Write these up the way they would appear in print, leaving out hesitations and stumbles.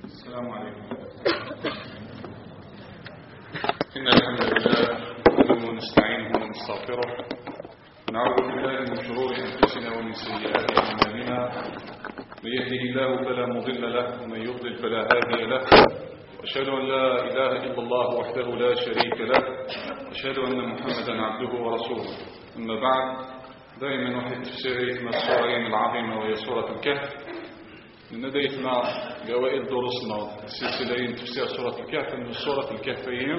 السلام عليكم. إن الحمد لله نحمده ونستعينه ونستغفره ونعوذ بالله من شرور أنفسنا ومن سيئات أعمالنا. من يهده الله فلا مضل له ومن يضلل فلا هادي له. وأشهد أن لا إله إلا الله وحده لا شريك له. وأشهد أن محمدا عبده ورسوله. أما بعد، دائما وحي تفسير من السورة العظيمة وهي سورة الكهف. نديتنا جوائل دروسنا السلسلة تفسير سورة الكهف. من سورة الكهف هي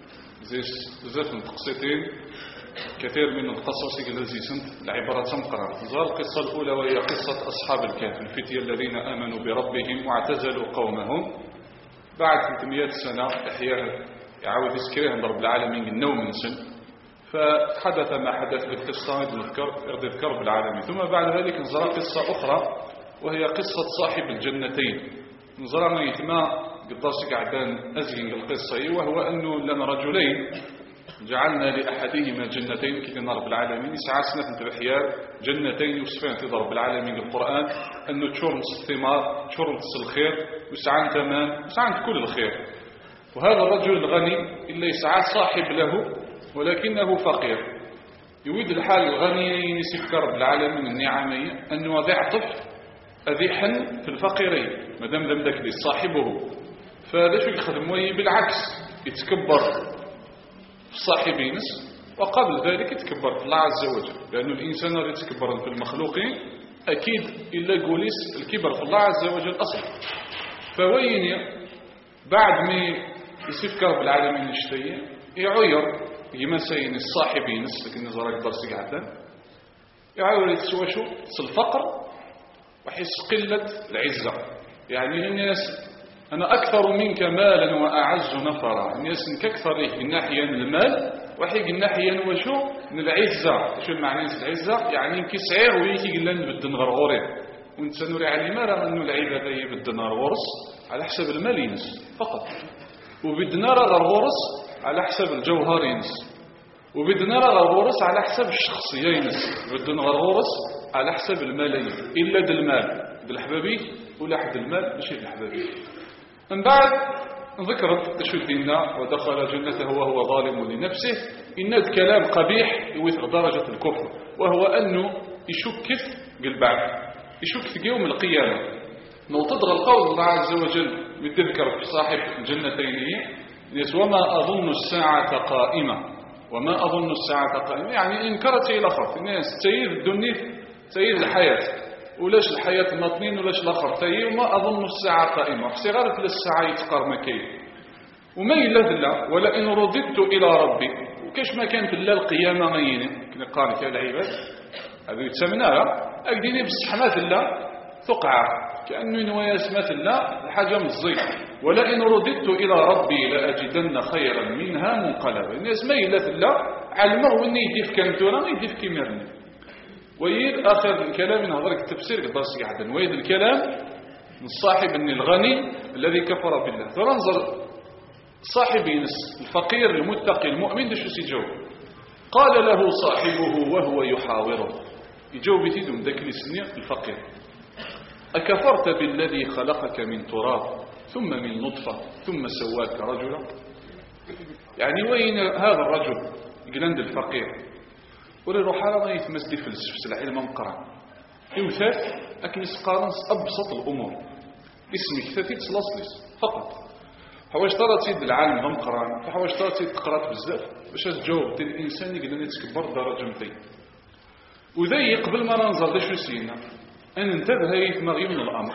بزاف من التقسيطين، كثير من القصص التي سنت العبارة تمقرأ. القصة الأولى وهي قصة أصحاب الكهف، الفتية الذين آمنوا بربهم واعتزلوا قومهم. بعد 300 سنة إحياء يعاود يسكريهم رب العالمين النوم من سن، فحدث ما حدث بالقصة يذكر بالعالمين. ثم بعد ذلك نزرع قصة أخرى وهي قصة صاحب الجنتين. نزرعنا يتما قداسك عدان أزين القصة، وهو أنه لنا رجلين جعلنا لأحدهما جنتين كي رب العالمين يسعى سنة بحيار جنتين يوصفين في رب العالمين القرآن أنه تشورنس الثمار تشورنس الخير ويسعى تمام يسعى كل الخير. وهذا الرجل الغني إلا يسعى صاحب له ولكنه فقير، يريد الحال الغني يسفك رب العالمين النعمية أنه ضعطف أذيحا في الفقيرين مادام لم ذاك لي صاحبه. فهذا شو يخدم بالعكس، يتكبر في صاحبينس وقبل ذلك يتكبر في الله عز وجل، لأن الإنسان الذي يتكبر في المخلوقين أكيد إلا قوليس الكبر في الله عز وجل أصلا. فوين بعد ما يسفك رب العالمين الشتية يعير يمسين الصاحبينس، لكن نظرك درسك عدن يعير يتسوى شو الفقر وحس قلة العزة. يعني الناس أنا أكثر منك مالا وأعز نفرا، الناس كأكثر من ناحية من المال وحيق الناحية وشو من العزة. شو معنى العزة؟ يعني كسعير ويكي قلن بالدن غرغورين، وانت نوري على المال أنه العبادة هي بالدنار ورس على حسب المال ينس فقط، وبالدنار غرغورس على حسب الجوهر ينس، وبالدنار غرغورس على حسب الشخصية ينس، بالدن غرغورس على حسب الملايين إلا بالمال بالحبابي ولا حد المال ماشي بالحبابي. من بعد ذكرت شو ديننا ودخل جنته وهو ظالم لنفسه. إن الكلام قبيح يوثق درجة الكفر، وهو أنه يشكك بالبعث، يشكك يوم القيامة. نوتدغ القول الله عز وجل بالتذكر في صاحب الجنتين وما أظن الساعة قائمة. وما أظن الساعة قائمة يعني إنكرت إلى خط الناس تسير الدنيا تسير الحياة ولاش الحياة الناطنين ولاش الآخر تسير. وما أظن الساعة قائمة صغارة للساعة يتقار مكين وما إلا ذلا ولئن رددت إلى ربي. وكاش ما كانت إلا القيامة غيني كنا قارك يا العباد هذا يتسمناها أقديني بالسحمات الله ثقعة كأنه نوايا سمات الله الحاجة مزيد. ولئن رددت إلى ربي لأجدن خيرا منها منقلبا. الناس ما إلا ذلا علمه وإني يديف كامتونا ما يديف كيميرني. ويد آخر الكلام نهضرك التفسير قدرس قاعدا ويد الكلام من صاحب الغني الذي كفر بالله. فننظر صاحب الفقير المتقي المؤمن دشو سيجاوب. قال له صاحبه وهو يحاوره يجاوب يتيدم ذاك السنة الفقير أكفرت بالذي خلقك من تراب ثم من نطفة ثم سواك رجلا. يعني وين هذا الرجل يقلند الفقير ولا روح على يتمسدي في العلم مقرأ يمثال أكن يسقارنس أبسط الأمور اسمك ثلاثي تسلسلس فقط. حواش ترى تيد العالم مقرأ فحواش ترى تيد تقرأت بزاف باش تجاوب الإنسان يقدر يتكبر درجة متين. وذا يقبل ما ننظر دا شو سينا أن انتبه يتمغي من الأمر،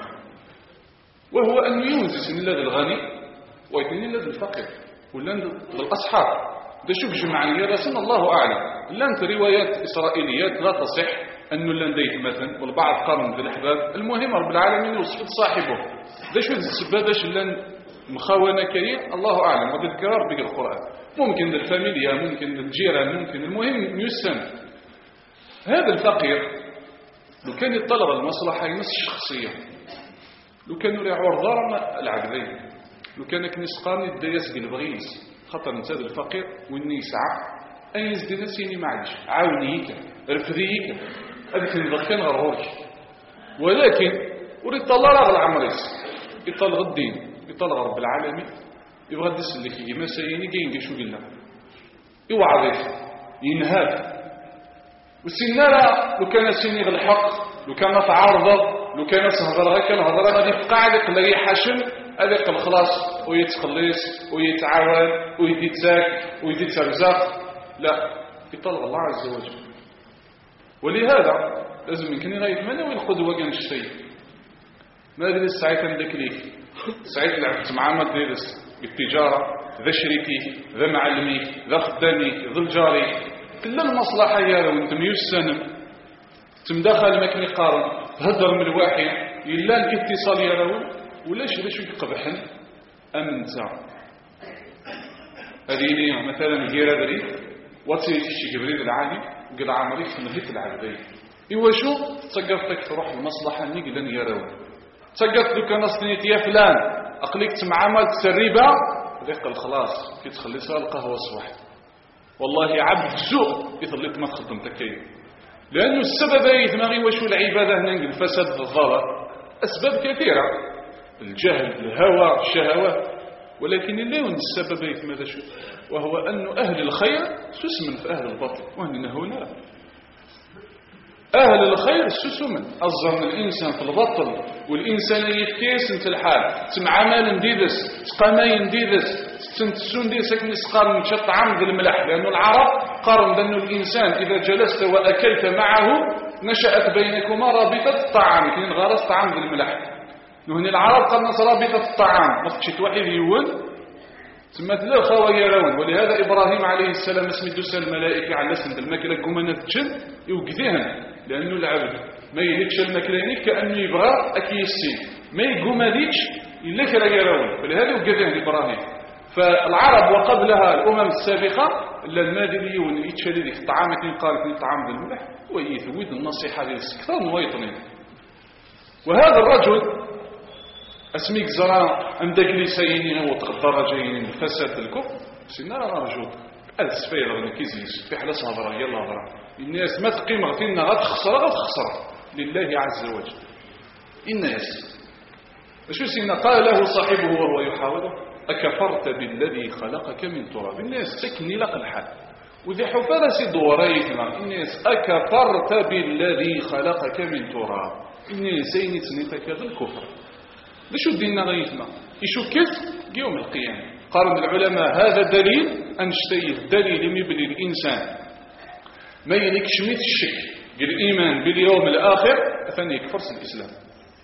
وهو أن ينزس من الذي الغني ويتنين الذي الفقير ولا الأصحاب. ده شوف جمعية رسول الله أعلم. لانت روايات إسرائيليات لا تصح أنه لنديه مثلا والبعض قارن بالأحباب. المهم رب العالمين يوصف صاحبه ده شو السبب داش لن مخاونة كريم الله أعلم. وده الكرار بقى القرآن ممكن للفاميليا ممكن للجيران ممكن المهم يسن. هذا الفقير لو كان يطلب المصلحة ينص الشخصية، لو كان يريع ورضار العقلين، لو كان كنس قارن الدياس بالبغيس خطر نتاد الفقير وإني يسعى أن يزدنا سيني معلش عاونيك رفضيك هذا كان غرورك. ولكن وريد الله رغل عمريس يطلق الدين يطلع رب العالمين يبغى يدس لك ما سيني كاين شو قلنا يوعظ ينهاب وسينا لو كان سيني الحق لو كان تعارض لو كان تهضر غير كنهضر غادي يبقى عليك لا حاشم هذاك الخلاص ويتخلص ويتعاون ويتزاك ويترزق لا يطلع الله عز وجل. ولهذا لازم يمكن غيتمنى القدوه كان الشيء ما ادري الساعه عندك ليك ساعه لعبت مع ما ديرس بالتجاره ذا شريكي ذا معلمي ذا خدامي ذا الجاري كل المصلحه يا لو انت ميسن تمدخل ما كان يقارن تهضر من الواحد الا الاتصال يا لو ولا شي يقبحن انت هذه لي مثلا غير هذه واتي شي جبريل العالي قال عمري في نهيت العبدين ايوا شو تسقفتك تروح المصلحه ني قال لي يراو تسقفت لك انا صنيت يا فلان اقليك معامل تسريبه ذاك خلاص كي تخلي صار القهوه الصباح والله عبد السوء يطلق ما خدمتك كاين لانه السبب يثمغي وشو العباده هنا الفساد الظاهر اسباب كثيره الجهل الهوى الشهوات ولكن اللون السبب ماذا شو وهو أن أهل الخير سسمن في أهل الباطل وأننا هنا أهل الخير سسمن أظن الإنسان في الباطل والإنسان يفكيس انت الحال تمعامل نديدس تقامي نديدس تنتسون ديس لكن يسقار من شط عمد الملح لأن العرب قارن بأن الإنسان إذا جلست وأكلت معه نشأت بينكما رابطة الطعام كاين غرس طعام بالملح هنا العرب قالنا رابطة الطعام ما تشيت واحد يون ثم تلا خوايا راون ولهذا إبراهيم عليه السلام اسمه سال الملائكة على سند الماكلة كمانة الجن يوقذيهن لأنه العبد ما يليكش الماكلاني كأنه يبغى أكيسين ما يقوم هذيكش إلا كرايا راون ولهذا يوقذيهن إبراهيم فالعرب وقبلها الأمم السابقة إلا المادلي يتشالي ذيك الطعام كي قال في طعام بالملح ويثويد النصيحة ديال السكتة ونويطنين وهذا الرجل اسميك زرا عندك لسينين وتقدر جايين الفساد الكفر سينا رجل السفير غني كيزيس في حلا صبر يلا هضره الناس ما تقيم غتينا غتخسر لله عز وجل الناس شو سينا قال له صاحبه وهو يحاوره اكفرت بالذي خلقك من تراب الناس سكني لك الحال وذي حفرس دوريتنا الناس اكفرت بالذي خلقك من تراب الناس سينتني تكاد الكفر ليش ديننا غيثنا يشكك يوم القيامة قال العلماء هذا دليل أنشتيه دليل يبني الإنسان ما يليكش ميت الشك بالإيمان باليوم الآخر أثني يكفرس الإسلام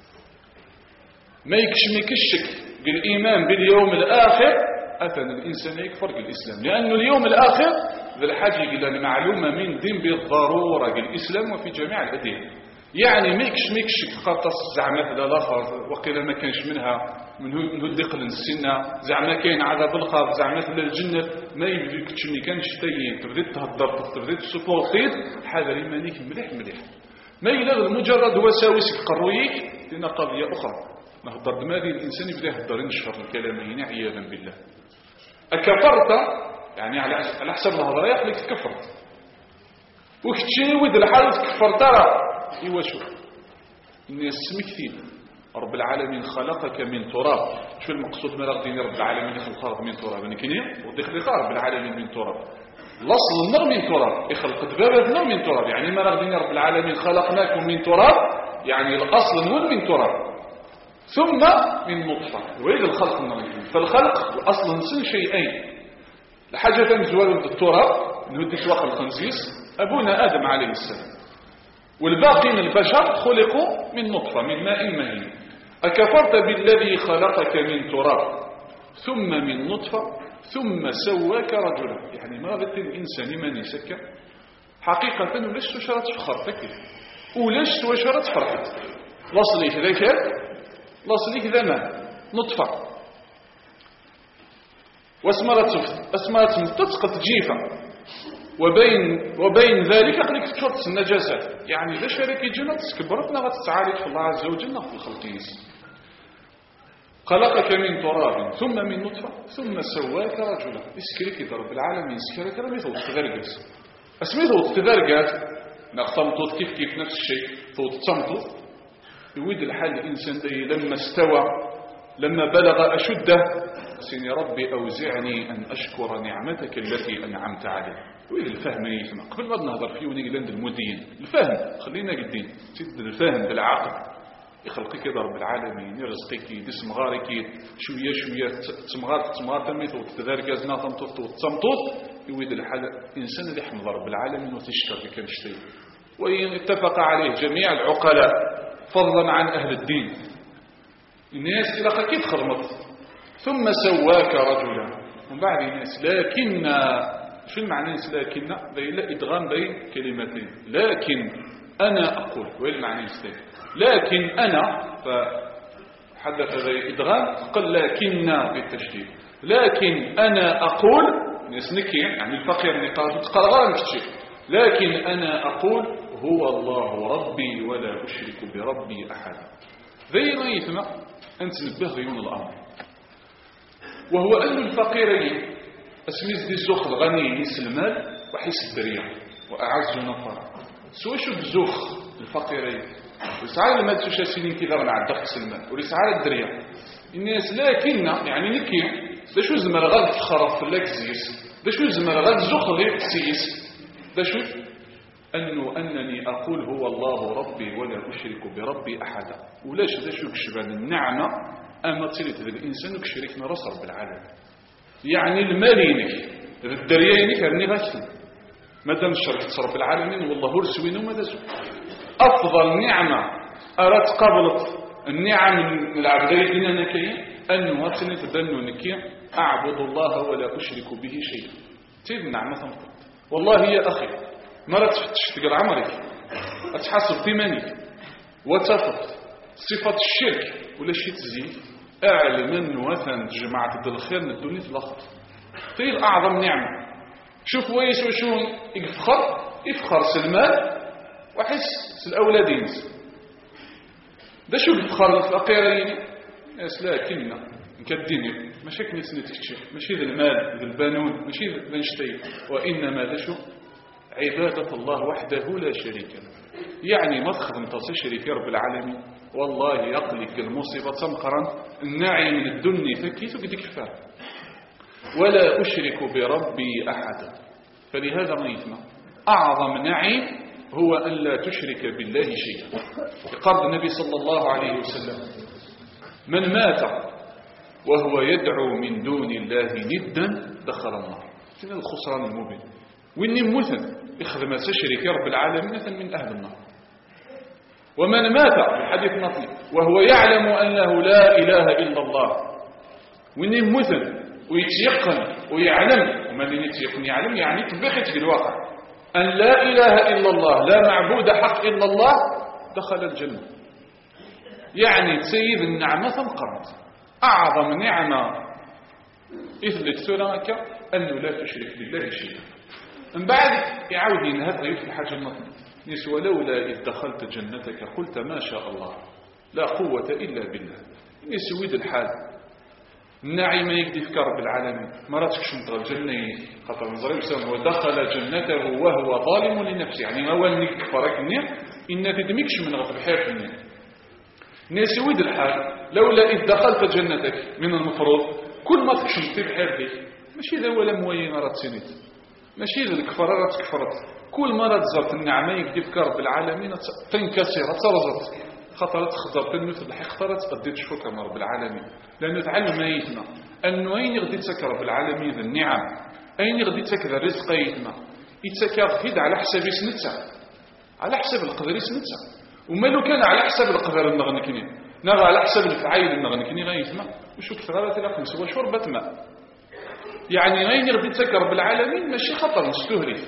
ما يكشمك الشك بالإيمان باليوم الآخر أثني الإنسان يكفر بالإسلام لأنه اليوم الآخر ذا الحاجة إلى المعلومة من دين بالضرورة بالإسلام وفي جميع الأديان يعني ميكش قاطس زعما لا لاخر وقيل ما كانش منها من الدقل السنه زعما كاين عذاب القبر زعما في الجنه ما يبغيكش ملي كانش تاين تبدا تهضر تبدا تسبورتيد حاضر مانيك مليح ما الا مجرد وساوس قرويك لنا قضيه اخرى نهضر دماغي الانسان يبدا يهضر ينشر الكلام هنا عياذا بالله اكفرت يعني على حسب الهضره يخليك تكفرت وكتشي ود الحال تكفرت راه ايوا شوف الناس مكثين رب العالمين خلقك من تراب شو المقصود ما غادي رب العالمين يخلق من تراب يعني كاين وديك رب العالمين من تراب الاصل النار من تراب يخلق دبابه من تراب يعني ما غادي رب العالمين خلقناكم من تراب يعني الاصل هو من تراب ثم من نطفه ويد الخلق النار فالخلق الاصل نسن شيئين الحاجه مزوال التراب نودي سواق الخنزيس ابونا ادم عليه السلام والباقي من البشر خلقوا من نطفة من ماء مهين أكفرت بالذي خلقك من تراب ثم من نطفة ثم سواك رجلا يعني ما غدت الإنسان من يسكى حقيقة ولاش تشرت فخرتك ولاش تشرت فرحت لصلي كذا كذا لصلي كذا ما نطفة واسمرت تسقط جيفة وبين ذلك خليك تشرط النجاسات يعني لا شريك يجينا تكبرتنا غتتعالج في الله عز وجل في الخلقيس خلقك من تراب ثم من نطفة ثم سواك رجلا اسكريك رب العالمين اسكريك ربي ثوت تذرقات اسمي ثوت تذرقات نختمطوط كيف نفس الشيء ثوت تمطوط يويد الحال الإنسان دي لما استوى لما بلغ أشده سيني ربي أوزعني أن أشكر نعمتك التي أنعمت علي. وين الفهم يسمع قبل ما نهضر فيه ونيجي لند المدين الفهم خلينا قدين سيد الفهم بالعقل يخلقك يا رب العالمين يرزقك يدس مغارك شويه شويه تمغار تميت وتدارك ازنا تمطط وتصمطط يويد الحال انسان اللي يحمد رب العالمين وتشكر كان شتي وان اتفق عليه جميع العقلاء فضلا عن اهل الدين الناس الى كيف خرمت ثم سواك رجلا ومن بعد الناس لكن شو المعنى لكن لا ادغام بين كلمتين لكن انا اقول وين المعنى لكن أنا فحدث ذي إدغام قال لكن بالتشديد لكن أنا أقول نسنكي يعني الفقير نقاط تقرغان كتشي لكن أنا أقول هو الله ربي ولا أشرك بربي أحد ذي رأيتنا أنت نبه غيون الأمر وهو أن الفقيرين أسميز دي الزخ الغني يسلمال وحيس الدريع وأعز نفر سوى شو بزخ الفقيرين ولسعال ما تسوشا سنين كذا نعدق سلمان ولسعال الدريا الناس لكن يعني نكي دا شو زمر غاد تخرف في اللاكزيس دا شو زمر غاد زخلي سيس دا شو أنني أقول هو الله ربي ولا أشرك بربي أحدا ولاش دا شو كشبان النعمة أما تصيرت هذا الإنسان كشريكنا رأس رب العالم يعني المالينك الدريانك أني غاشتن مادام الشرك رب العالمين والله رسوين وما دسو أفضل نعمة أردت قبلت النعم العبدية ديننا كي أن واتني تدنو نكي أعبد الله ولا أشرك به شيئا تيد النعمة تنقل والله يا أخي ما تشتغل عمرك أتحسب ثمانك وتفقد صفة الشرك ولا شيء تزيد أعلم أن وثن جماعة الخير من الدنيا الآخر تيد أعظم نعمة شوف ويس وشون يفخر سلمان وحس الأولادين ده شو الفخار الفقيرين ناس لكن نكديني ماشي كنيس نتكشف ماشي ذا المال ذا البنون ماشي ذا نشتي وإنما ده شو عبادة الله وحده لا شريك له يعني ما تخدم تصي شريك رب العالمين والله يقلك المصيبة سمقرا الناعي من الدنيا فكيت وقدك كفار ولا أشرك بربي أحدا فلهذا رأيتنا أعظم نعيم هو أن لا تشرك بالله شيئا قال النبي صلى الله عليه وسلم من مات وهو يدعو من دون الله ندا دخل النار هذا الخسران المبين وإني مثل يخدم تشرك رب العالمين مثل من أهل النار ومن مات الحديث نطلي وهو يعلم أنه لا إله إلا الله وإني مثل ويتيقن ويعلم وما اللي يتيقن يعلم يعني تبخت في الواقع أن لا إله إلا الله لا معبود حق إلا الله دخل الجنة يعني تسيد النعمة ثمقرت أعظم نعمة إثلت ثلاثة أنه لا تشرك بالله شيئا من بعد يعود ينهد يفتح حاجة النطن نس ولولا إذ دخلت جنتك قلت ما شاء الله لا قوة إلا بالله نسويد الحال النعيم يقدي في كرب العالمين مراتك شنطر الجنة خطر نظري بسام ودخل جنته وهو ظالم لنفسه يعني ما ولنك كفرك النعم إن تدمكش من غفر حياة النعم نسويد الحال لولا إذ دخلت جنتك من المفروض كل ما تكشمت بحياتك ماشي ذا ولا موين رات سنت ماشي ذا الكفر رات كفرت كل مرة تزرت النعمة يقدي في كرب العالمين تنكسر ترزت خطرت خطرت مثل الحق خطرت قديت شكر من رب العالمين لأنه تعلم ايتنا أنه أين يغدي تسكر رب العالمين ذا النعم أين يغدي تسكر الرزق ايتنا يتسكر هيد على حساب سنتها على حساب القدر سنتها وما لو كان على حساب القدر النغنكني نرى على حساب الفعيل النغنكني غايتنا وشو كثرات الأخمس هو شربة ماء يعني أين يغدي تسكر رب العالمين ماشي خطر نستهرف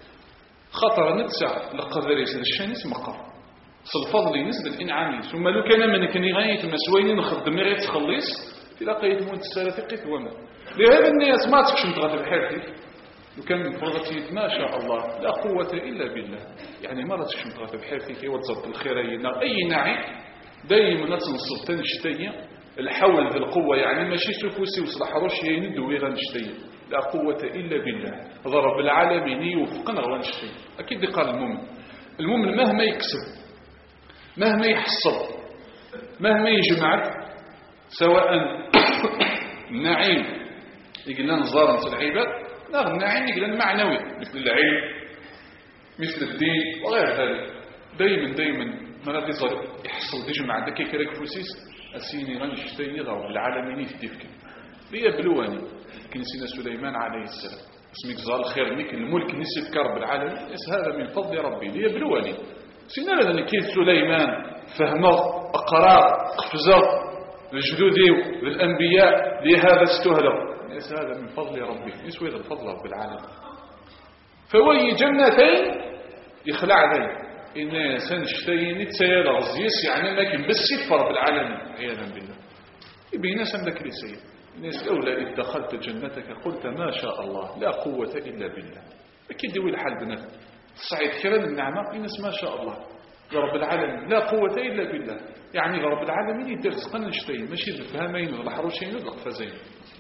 خطر نتسع القدر يسد الشانيس مقر الفضل نسبة الإنعام ثم لو كان من كان غاية مسوين نخدم غير تخلص تلاقيت مونت السالة قيت وما لهذا الناس ما تكشم تغادر بحياتك لو كان فرغتي ما شاء الله لا قوة إلا بالله يعني ما تكشم تغادر بحياتك وتزبط الخيرين أي ناعي دائما تنصب تنشتية الحول ذي القوة يعني ماشي سفوسي وصلح روشي يندوي غنشتية لا قوة إلا بالله ضرب العالمين يوفقنا غنشتية أكيد قال المؤمن مهما يكسب مهما يحصل مهما يجمعك سواء النعيم يقلنا نزار العباد لا النعيم يقلنا معنوي مثل العلم مثل الدين وغير ذلك. دايما ما غادي يحصل يجمع عندك كيراك فوسيس اسيني غنشتي رب العالمين يفديك ليبلوني. كان سيدنا سليمان عليه السلام اسمك زال خير منك الملك نسيت كرب العالمين هذا من فضل ربي ليبلوني. سيدنا لأن كيد سليمان فهمه أقرار قفزه الجدودي والأنبياء لهذا استهلوا هذا من فضل ربي يسوي الفضل رب العالمين. فوي جنتين يخلع ذلك إن سنشتين تسيال غزيس يعني لكن بس يفر رب العالمين عياذا بالله. يبين سندك لسيد الناس الأولى إذ دخلت جنتك قلت ما شاء الله لا قوة إلا بالله. أكيد يوي الحال بنات الصعيد كرام النعمة الناس ما شاء الله رب العالمين لا قوة إلا بالله. يعني رب العالمين يدير سقن نشتين ماشي الفهمين ولا الحروشين ولا القفازين.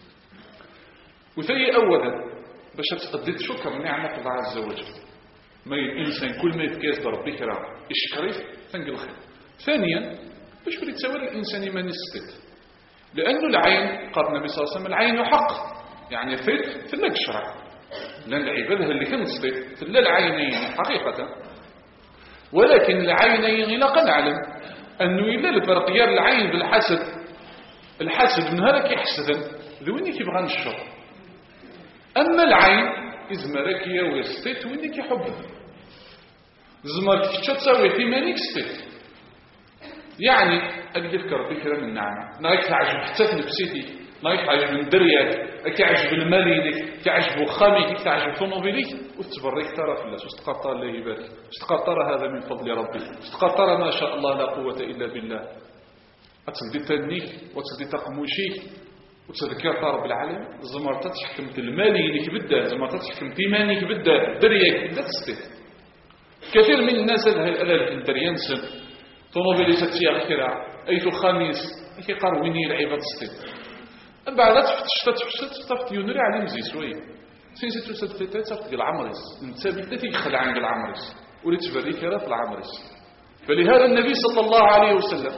وثاني أولا باش تقدد شكر نعمة الله عز وجل ما الإنسان كل ما يتكاس ربي كرام يشكريه تنقل الخير. ثانيا باش بلي تساوي الإنسان ما نستد لأنه العين قال النبي صلى الله عليه وسلم العين حق يعني فيت تلاك الشرع لأن العبادة اللي كان تصدق تلا العينين حقيقة. ولكن العينين لا قنعلم أنه إلا الفرقية العين بالحسد الحسد من هذا كيحسدن ذويني كيبغى نشر. أما العين إذا راكية ويستيت ويني كيحبها زمر كيف تساوي ثمانيك ستيت يعني أقدر ربي كرام النعمة نايك تعجب حتى في نفسيتي نايك تعجب من دريات كيعجب المالينك كيعجب خاميك كيعجب طوموبيليك وتبريك ترى في الله واستقطر الله يبارك واستقطر هذا من فضل ربي واستقطر ما شاء الله لا قوة إلا بالله. أتصدي تنيك وتصدي تقموشيك وتذكر رب العالمين زمر تتحكم المالينك بدا زمر تتحكم تيمانك بدا دريك بدا تستيت. كثير من الناس هذا الألال الدريانسن طوموبيلي ستياغ كرا أيتو خميس كيقارو ويني العباد ستيت بعد تفتشت يونري على مزي شويه سين ستو تفتي العمرس نتسابي التي يخلع عند العمرس وليت تبري كرا في العمرس. فلهذا النبي صلى الله عليه وسلم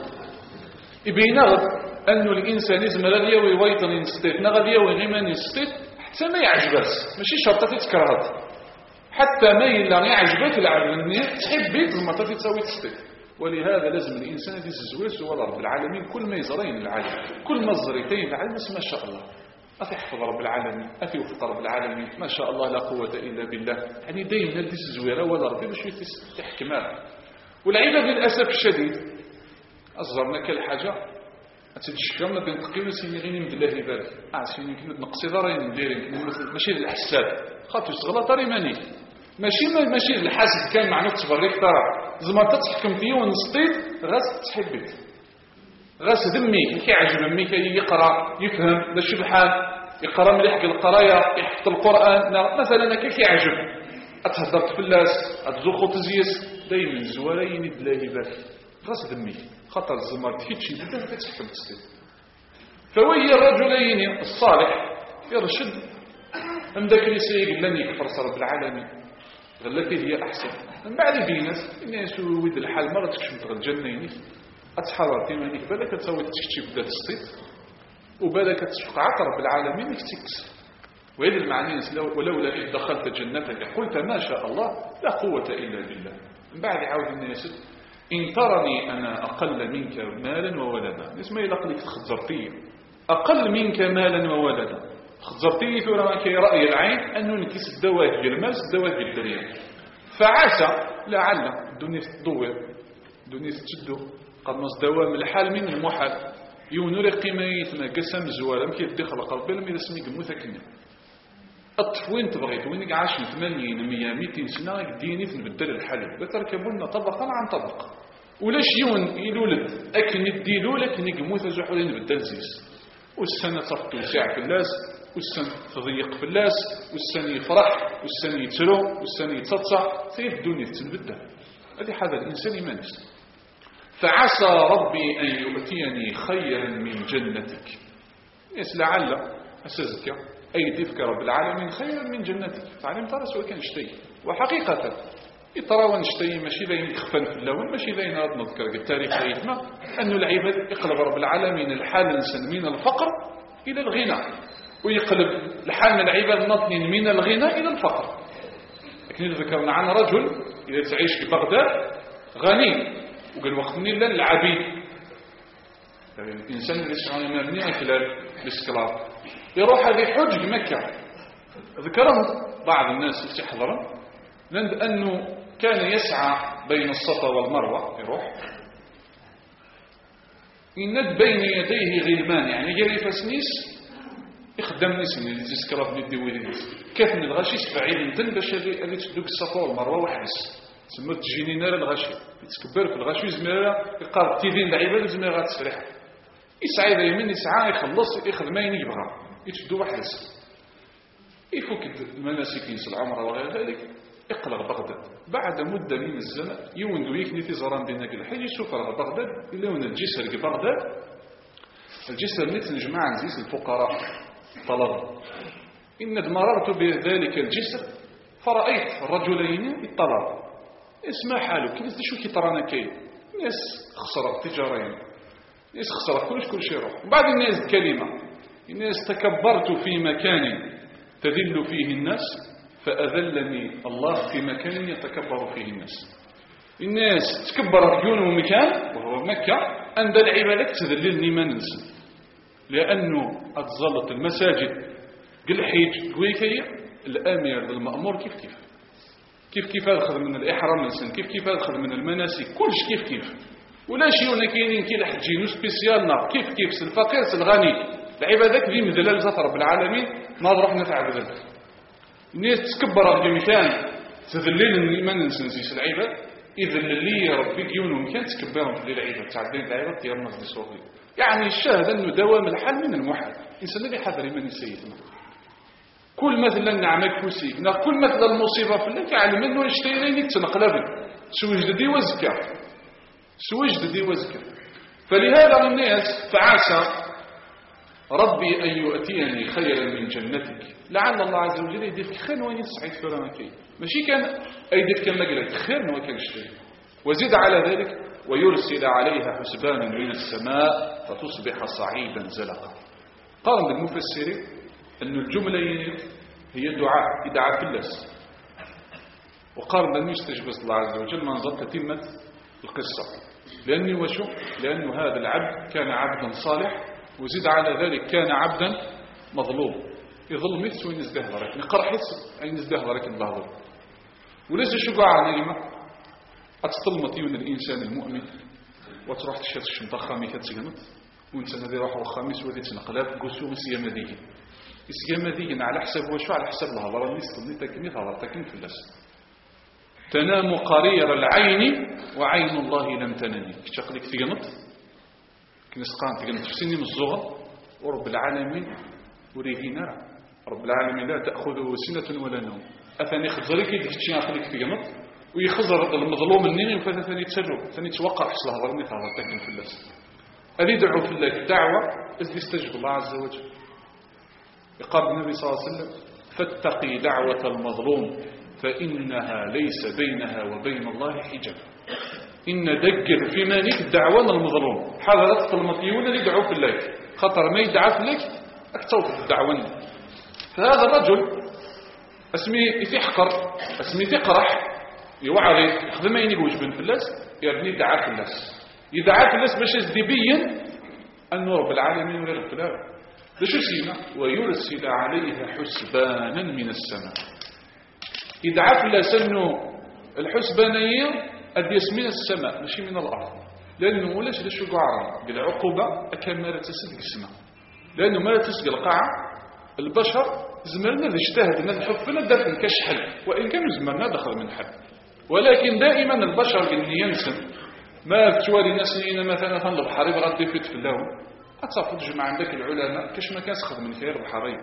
يبين أنه الإنسان يزم غادي ويويطن ينستيت غادي ويغيمان ينستيت حتى ما يعجبك ماشي شرطة تكرهت حتى ما إلا يعجبك العالم تحب زعما تساوي تستيت. ولهذا لازم الإنسان يدير الزواج ولا رب العالمين كل ما يزرين العالم كل ما زريتين العالم ما شاء الله أتحفظ رب العالمين أتوفق رب العالمين ما شاء الله لا قوة إلا بالله. يعني دايما ندير الزويرة ولا ربي باش تحكمها. والعباد للأسف الشديد أصغرنا كالحاجة أتشكرنا بين تقييم سيني غير من الله يبارك سيني يمكن نقصي ضرين ندير ماشي الحساب خاطر يشتغل طري ماني ماشي الحاسد كان معناه تبريك ترى زعما تتحكم فيه ونسطيت غاس تحبيت غاس دمي كيعجب ميك يقرا يفهم باش بحال يقرا مليح القرايه يحفظ القران مثلا كيعجب اتهضر فلاس اتزوخو تزيس دايما زوالين الله يبارك غاس دمي خاطر الزمر تيتشي بدا تتحكم تسطيت. فوي الرجلين الصالح يرشد من ذاك اللي سيقول لن يكفر رب العالمين التي هي أحسن. من بعد بينات الناس ويد الحال مرة تكشف تغل جنيني أتحرر تيمانيك بالك تسوي تكتشف بدا تسطيت وبالك تشفق عطر بالعالمين تكس. وهذا المعنى ولولا إذ دخلت جنتك قلت ما شاء الله لا قوة إلا بالله. من بعد عود الناس إن ترني أنا أقل منك مالا وولدا اسمه يلق لك تخزرتي أقل منك مالا وولدا خزرتي ثورة كي رأي العين أنه نكيس الدواء الماس الدواء الدريان. فعسى لعل الدنيا تدور الدنيا تشدو قد نص دوام الحال من المحال يونور قيميتنا قسم زوالم كي يدخل قلبي لم يسمي قموثك أطفوين تبغيت وينك عاشن 80 100 200 سنة ديني تنبدل الحال بتركبون طبقا عن طبق ولاش يون يلولد أكن يديلو لكن يقموث زحولين بدل زيس والسنة تفتو ساعة في اللاس والسن تضيق في اللاس والسن يفرح والسن يتلو والسن يتصع سيف الدنيا تنبدل. هذه حاجة الإنسان يمانس. فعسى ربي أن يؤتيني خيرا من جنتك يس لعل أسزك أي تذكر رب العالمين خيرا من جنتك تعلم ترى سوى كان شتي وحقيقة يطرى ونشتي ماشي لاين يخفن في اللون ماشي لاين هذا نذكر التاريخ يتما أنه العباد يقلب رب العالمين الحال الإنسان من الفقر إلى الغنى، ويقلب الحال من العباد نطن من الغنى إلى الفقر. لكن ذكرنا عن رجل إذا تعيش في بغداد غني وقال وقت من لا العبيد، يعني الإنسان اللي يسعى مبني على خلال الاسكلاف يروح هذه حج مكة. ذكرهم بعض الناس اللي تحضرهم لأنه كان يسعى بين الصفا والمروة، يروح يند بين يديه غلمان، يعني جري فاسنيس يخدم نيس من الاسكلاف اللي يديو نيس كيف من الغشي بعيد ندن باش اللي تدوك الصفا والمروة وحبس سموت تجيني نار الغشي يتكبر في الغشي زميرة يقارب تيدين العباد زميرة تسريح يسعى دايما يسعى يخلص ياخذ ما يبغى يتشدو وحدس يفك المناسك ينسى العمرة وغير ذلك يقلق بغداد. بعد مدة من الزمن يوندو يكني في زران بينك الحج يسوفر بغداد إلا هنا الجسر في بغداد الجسر نت نجمع نزيس الفقراء طلب إن مررت بذلك الجسر فرأيت الرجلين الطلب اسمع حاله كيف شو كي ترانا كي ناس خسرت تجارين ناس خسرت كل شيء يروح. بعد الناس كلمة الناس تكبرت في مكان تذل فيه الناس فأذلني الله في مكان يتكبر فيه الناس تكبر رجونه مكان وهو مكة عند العبادة تذللني ما ننسى لأنه أتظلت المساجد قل حيج قويكية الأمير المأمور كيف أخذ من الإحرام الإنسان كيف أخذ من المناسك كلش كيف ولا شيء ولا كاينين كي لحجينو سبيسيالنا كيف الفقير الغني العبادات دي مدلل ذات رب العالمين ما نروح نتعب ذلك. الناس تكبر في مكان تذلل ما ننسى العباد يذلل لي ربي كيونهم كان تكبرهم في العباد تعدين العباد ديال مصدر صوفي. يعني الشاهد أنه دوام الحال من المحال إنسان الذي حذر من سيدنا كل مثلا نعمك وسيقنا كل مثلا المصيبة في الله كعلم أنه يشتريني تنقلب سوجد دي وزكا فلهذا الناس فعسى ربي أن يؤتيني خيرا من جنتك لعل الله عز وجل يديك خير وين يسعيد فرامكي ماشي كان أيديك كما قلت خير وكان شيء وزد على ذلك ويرسل عليها حسبانا من السماء فتصبح صعيدا زلقا. قال بالمفسرين أن الجملة هي دعاء في اللس وقال لن يستجب الله عز وجل منظر تتمة القصة لأنه هذا العبد كان عبدا صالح وزد على ذلك كان عبدا مظلوم يظلم مثل وين يزدهر لكن قرح أين يزدهر لكن ظهر وليس شقع عن لما أتطلمت يون الإنسان المؤمن وتروح تشهد الشمطة خامي كتسجنت وإنسان هذي روح الخامس وذي تنقلاب قسوم سيامديين على حساب وشو على حساب الهضرة اللي استطلني تكني هضرتكن في اللس تنام قرير العين وعين الله لم تنني كتشقلك تجنط كنسقان تجنط في سني من الزغر ورب العالمين وريهينا رب العالمين لا تأخذه سنة ولا نوم أثني خزرك يدك تشين أخليك تجنط ويخزر المظلوم النيني وفاذا ثاني تسجل ثاني توقع حصل هضرني هضرتكن في اللس ألي دعو في الله الدعوة إذ يستجب الله عز وجل. يقال النبي صلى الله عليه وسلم فاتقي دعوة المظلوم فإنها ليس بينها وبين الله حجاب. إن دقر في مانك الدعوة المظلوم حضرت المطيون اللي يدعو في الله خطر ما يدعى في لك أكتوف الدعوة. فهذا الرجل اسمي تحقر اسمي تقرح يوعظ يخدم ما ينيقوش بن فلاس يبني يدعى فلاس يدعى فلاس باش يزدبين أن رب العالمين ولا الكلام ليش سيما ويرسل عليها حسبانا من السماء يدعى فلاس أنه الحسبانية أديس من السماء ماشي من الأرض لأنه ولاش ليش قاعد بالعقوبة أكمل تسد السماء لأنه ما تسقى القاعة البشر زمرنا اللي اجتهد أن الحفلة دفن كشحل وإن كانوا زمرنا دخل من حد ولكن دائما البشر اللي ينسن ما توالي الناس اللي مثلا في البحر غادي يفيد في اللون أتصفوا تجمع عندك العلماء كاش ما كان سخد من خير البحرين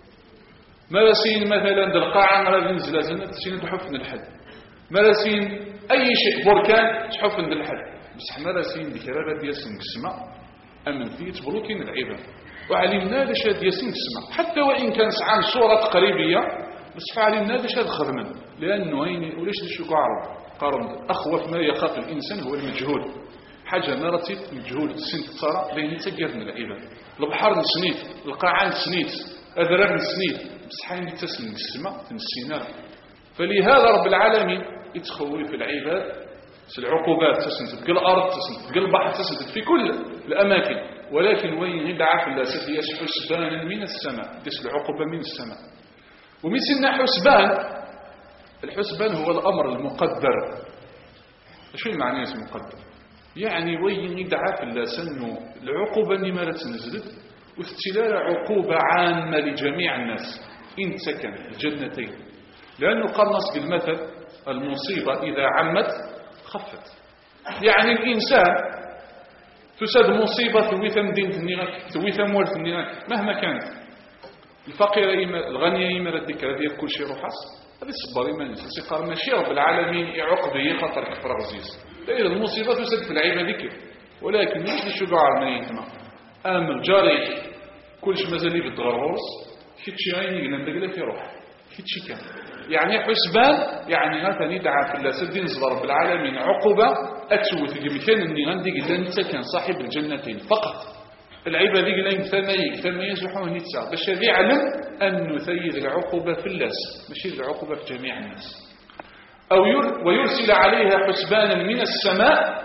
مراسين مثلا القاعة مراسين زلازل تسين تحفن الحد مراسين أي شيء بركان تحفن الحد بس مراسين بكرارة دياسن السماء أمن فيه تبروكين العباد وعلمنا ليش هذا ياسين السماء حتى وإن كان عن صورة قريبية بس فعلمنا ليش هذا خدمنا لأنه هيني وليش شو قاعد قارن أخوف ما يخاف الإنسان هو المجهول. حاجة نرتي مجهول السنت تصرى بين تجرنا العباد البحر نسنيت القاعة نسنيت أذراب نسنيت بصحين تسن السماء تنسينا. فلهذا رب العالمين يتخوف العباد العقوبات تسنت في الأرض تسنت في البحر تسنت في كل الأماكن. ولكن وين يدعى في الله سيدياش حسبانا من السماء ديس العقوبة من السماء. ومثلنا حسبان الحسبان هو الأمر المقدر. شو المعنى المقدر؟ يعني وين يدعى في الله سنو العقوبة لما لا تنزلت واستلال عقوبة عامة لجميع الناس إن سكن الجنتين. لأنه قال نص بالمثل المصيبة إذا عمت خفت. يعني الإنسان تساد مصيبة ثويثا دين ثويثا مورث مهما كانت الفقير الغنية إما الذكر هذه كل شيء روحاس هذا الصبر إيمان يسقر ماشي رب العالمين يعق به خطر كفر غزيز. لأن المصيبة تساد في العيبة ذكر ولكن مش الشجاع الميت ما أمل جاري كلش مازال لي بالضغروس كيتشي عيني لندق في روح كيتشي كان يعني حسبان يعني هذا ندعى في الله سدين صبر رب العالمين عقوبة أتسوث المكان أني غندي قد أنت كان صاحب الجنتين فقط. العيبة ذي قلنا ثمانية يزحون نتسع باش هذا يعلم أن ثيد العقوبة في الناس ماشي العقوبة في جميع الناس. أو ويرسل عليها حسبانا من السماء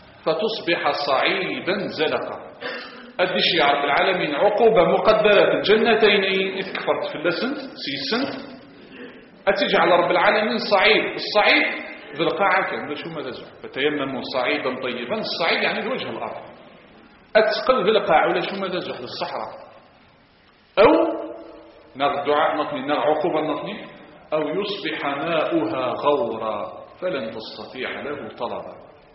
فتصبح صعيدا زلقا. أديش يا رب العالمين عقوبة مقدرة في الجنتين إذ كفرت في اللسنت سيسنت أتجعل رب العالمين صعيد. الصعيد ذو القاعة كان شو ماذا زعم فتيمموا صعيدا طيبا. الصعيد يعني وجه الأرض أتقل ذو القاعة ولا شو ماذا زعم للصحراء. أو نغ دعاء نطني نغ عقوبة نطني أو يصبح ماؤها غورا فلن تستطيع له طلبا.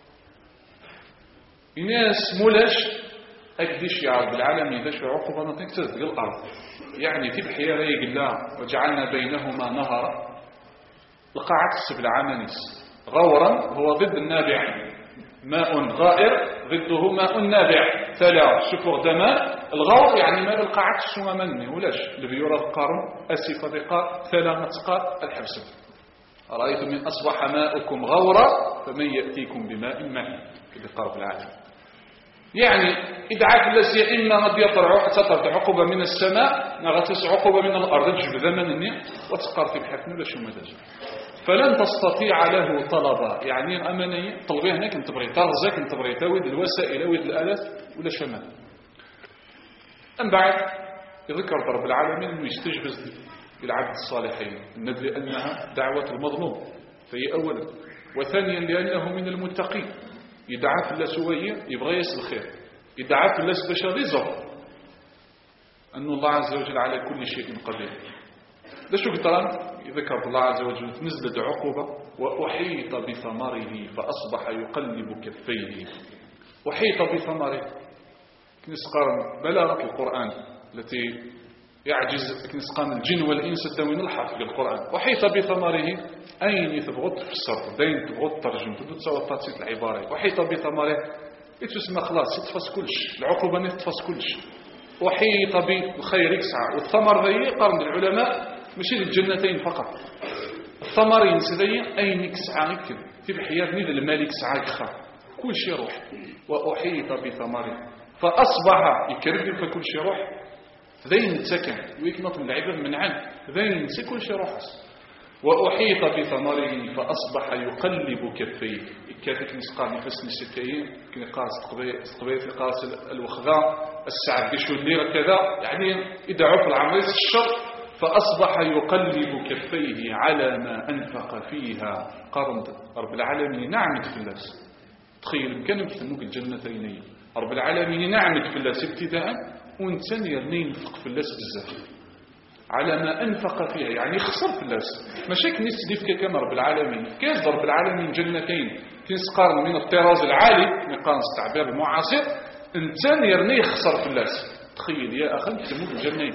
الناس مولاش أكدش يا رب العالمين إذا شو عقوبة نطني تزدق الأرض يعني تبحي ريق الله وجعلنا بينهما نهرا. القاعة السبل عامنس غورا هو ضد النابع ماء غائر ضده ماء نابع ثلا شفر دماء. الغور يعني ما بالقاعة السوى مني ولاش اللي بيورا القارن أسف ذقاء ثلا متقاء الحبس. أرأيتم من أصبح ماؤكم غورا فمن يأتيكم بماء معين كده قرب العالم. يعني إدعاء الذي إما قد يطرع عقوبة من السماء نغتس عقوبة من الأرض تجب ذمن وتقار في بحثنا ولا شو مدى. فلن تستطيع له طلبا يعني أمانية طلبيه هناك انت بغي ترزك انت بغي تاويد الوسائل ويد الآلات ولا شمال. أم بعد يذكر رب العالمين أنه يستجبز بالعبد الصالحين لأنها دعوة المظلوم فهي أولا. وثانيا لأنه من المتقين يدعى في الله سوية يبغى يسل الخير يدعى في الله سبشر يزر أن الله عز وجل على كل شيء قدير. ده شو قلت ذكر الله عز وجل نزلت عقوبة وأحيط بثمره فأصبح يقلب كفيه. أحيط بثمره كنسقار بلاغة القرآن التي يعجز كنسقان الجن والإنس الدوين الحق في القرآن. أحيط بثمره أين تبغط في الصرف دين تبغط ترجم تتصور تاتيت العبارة. أحيط بثمره يتسمى خلاص يتفس كلش العقوبة يتفس كلش. أحيط بالخير يسعى والثمر ذي قرن العلماء ماشي للجنتين فقط. الثمر ينسذي أين يسعى يكتب في بحياة نيد المالك سعى يخاف كل شيء روح. وأحيط بثمره فأصبح يكرب فكل شيء روح ذين سكن ويكنط من العباد من عن ذين كل شيء روح. وأحيط بثمره فأصبح يقلب كفيه كافك نسقى نفس نسكين كنقاس تقبيل قاس الوخذاء السعد بشو الليرة كذا يعني إذا عفل عملية الشر فأصبح يقلب كفيه على ما أنفق فيها. قرن رب العالمين نعمت في الله تخيل كانوا يسموك الجنتين رب العالمين نعمت في الله ابتداء وانسان يرني ينفق في الله بزاف على ما أنفق فيها يعني خسر في الله ماشي كنستديف كما رب العالمين كيف رب العالمين جنتين تنسقارن من الطراز العالي مقاس التعبير المعاصر انسان يرني يخسر في الله. تخيل يا أخي يسموك الجنين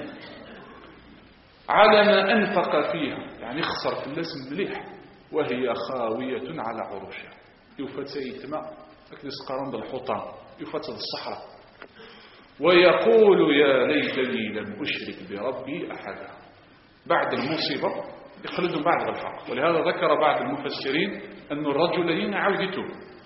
على ما أنفق فيها يعني خسر في الله مليح وهي خاوية على عروشها يفتيت ما يسقارن بالحطام يفتت الصحراء ويقول يا ليتني لم أشرك بربي أحدا. بعد المصيبة يخلدوا بعد الحق. ولهذا ذكر بعض المفسرين أن الرجلين عودته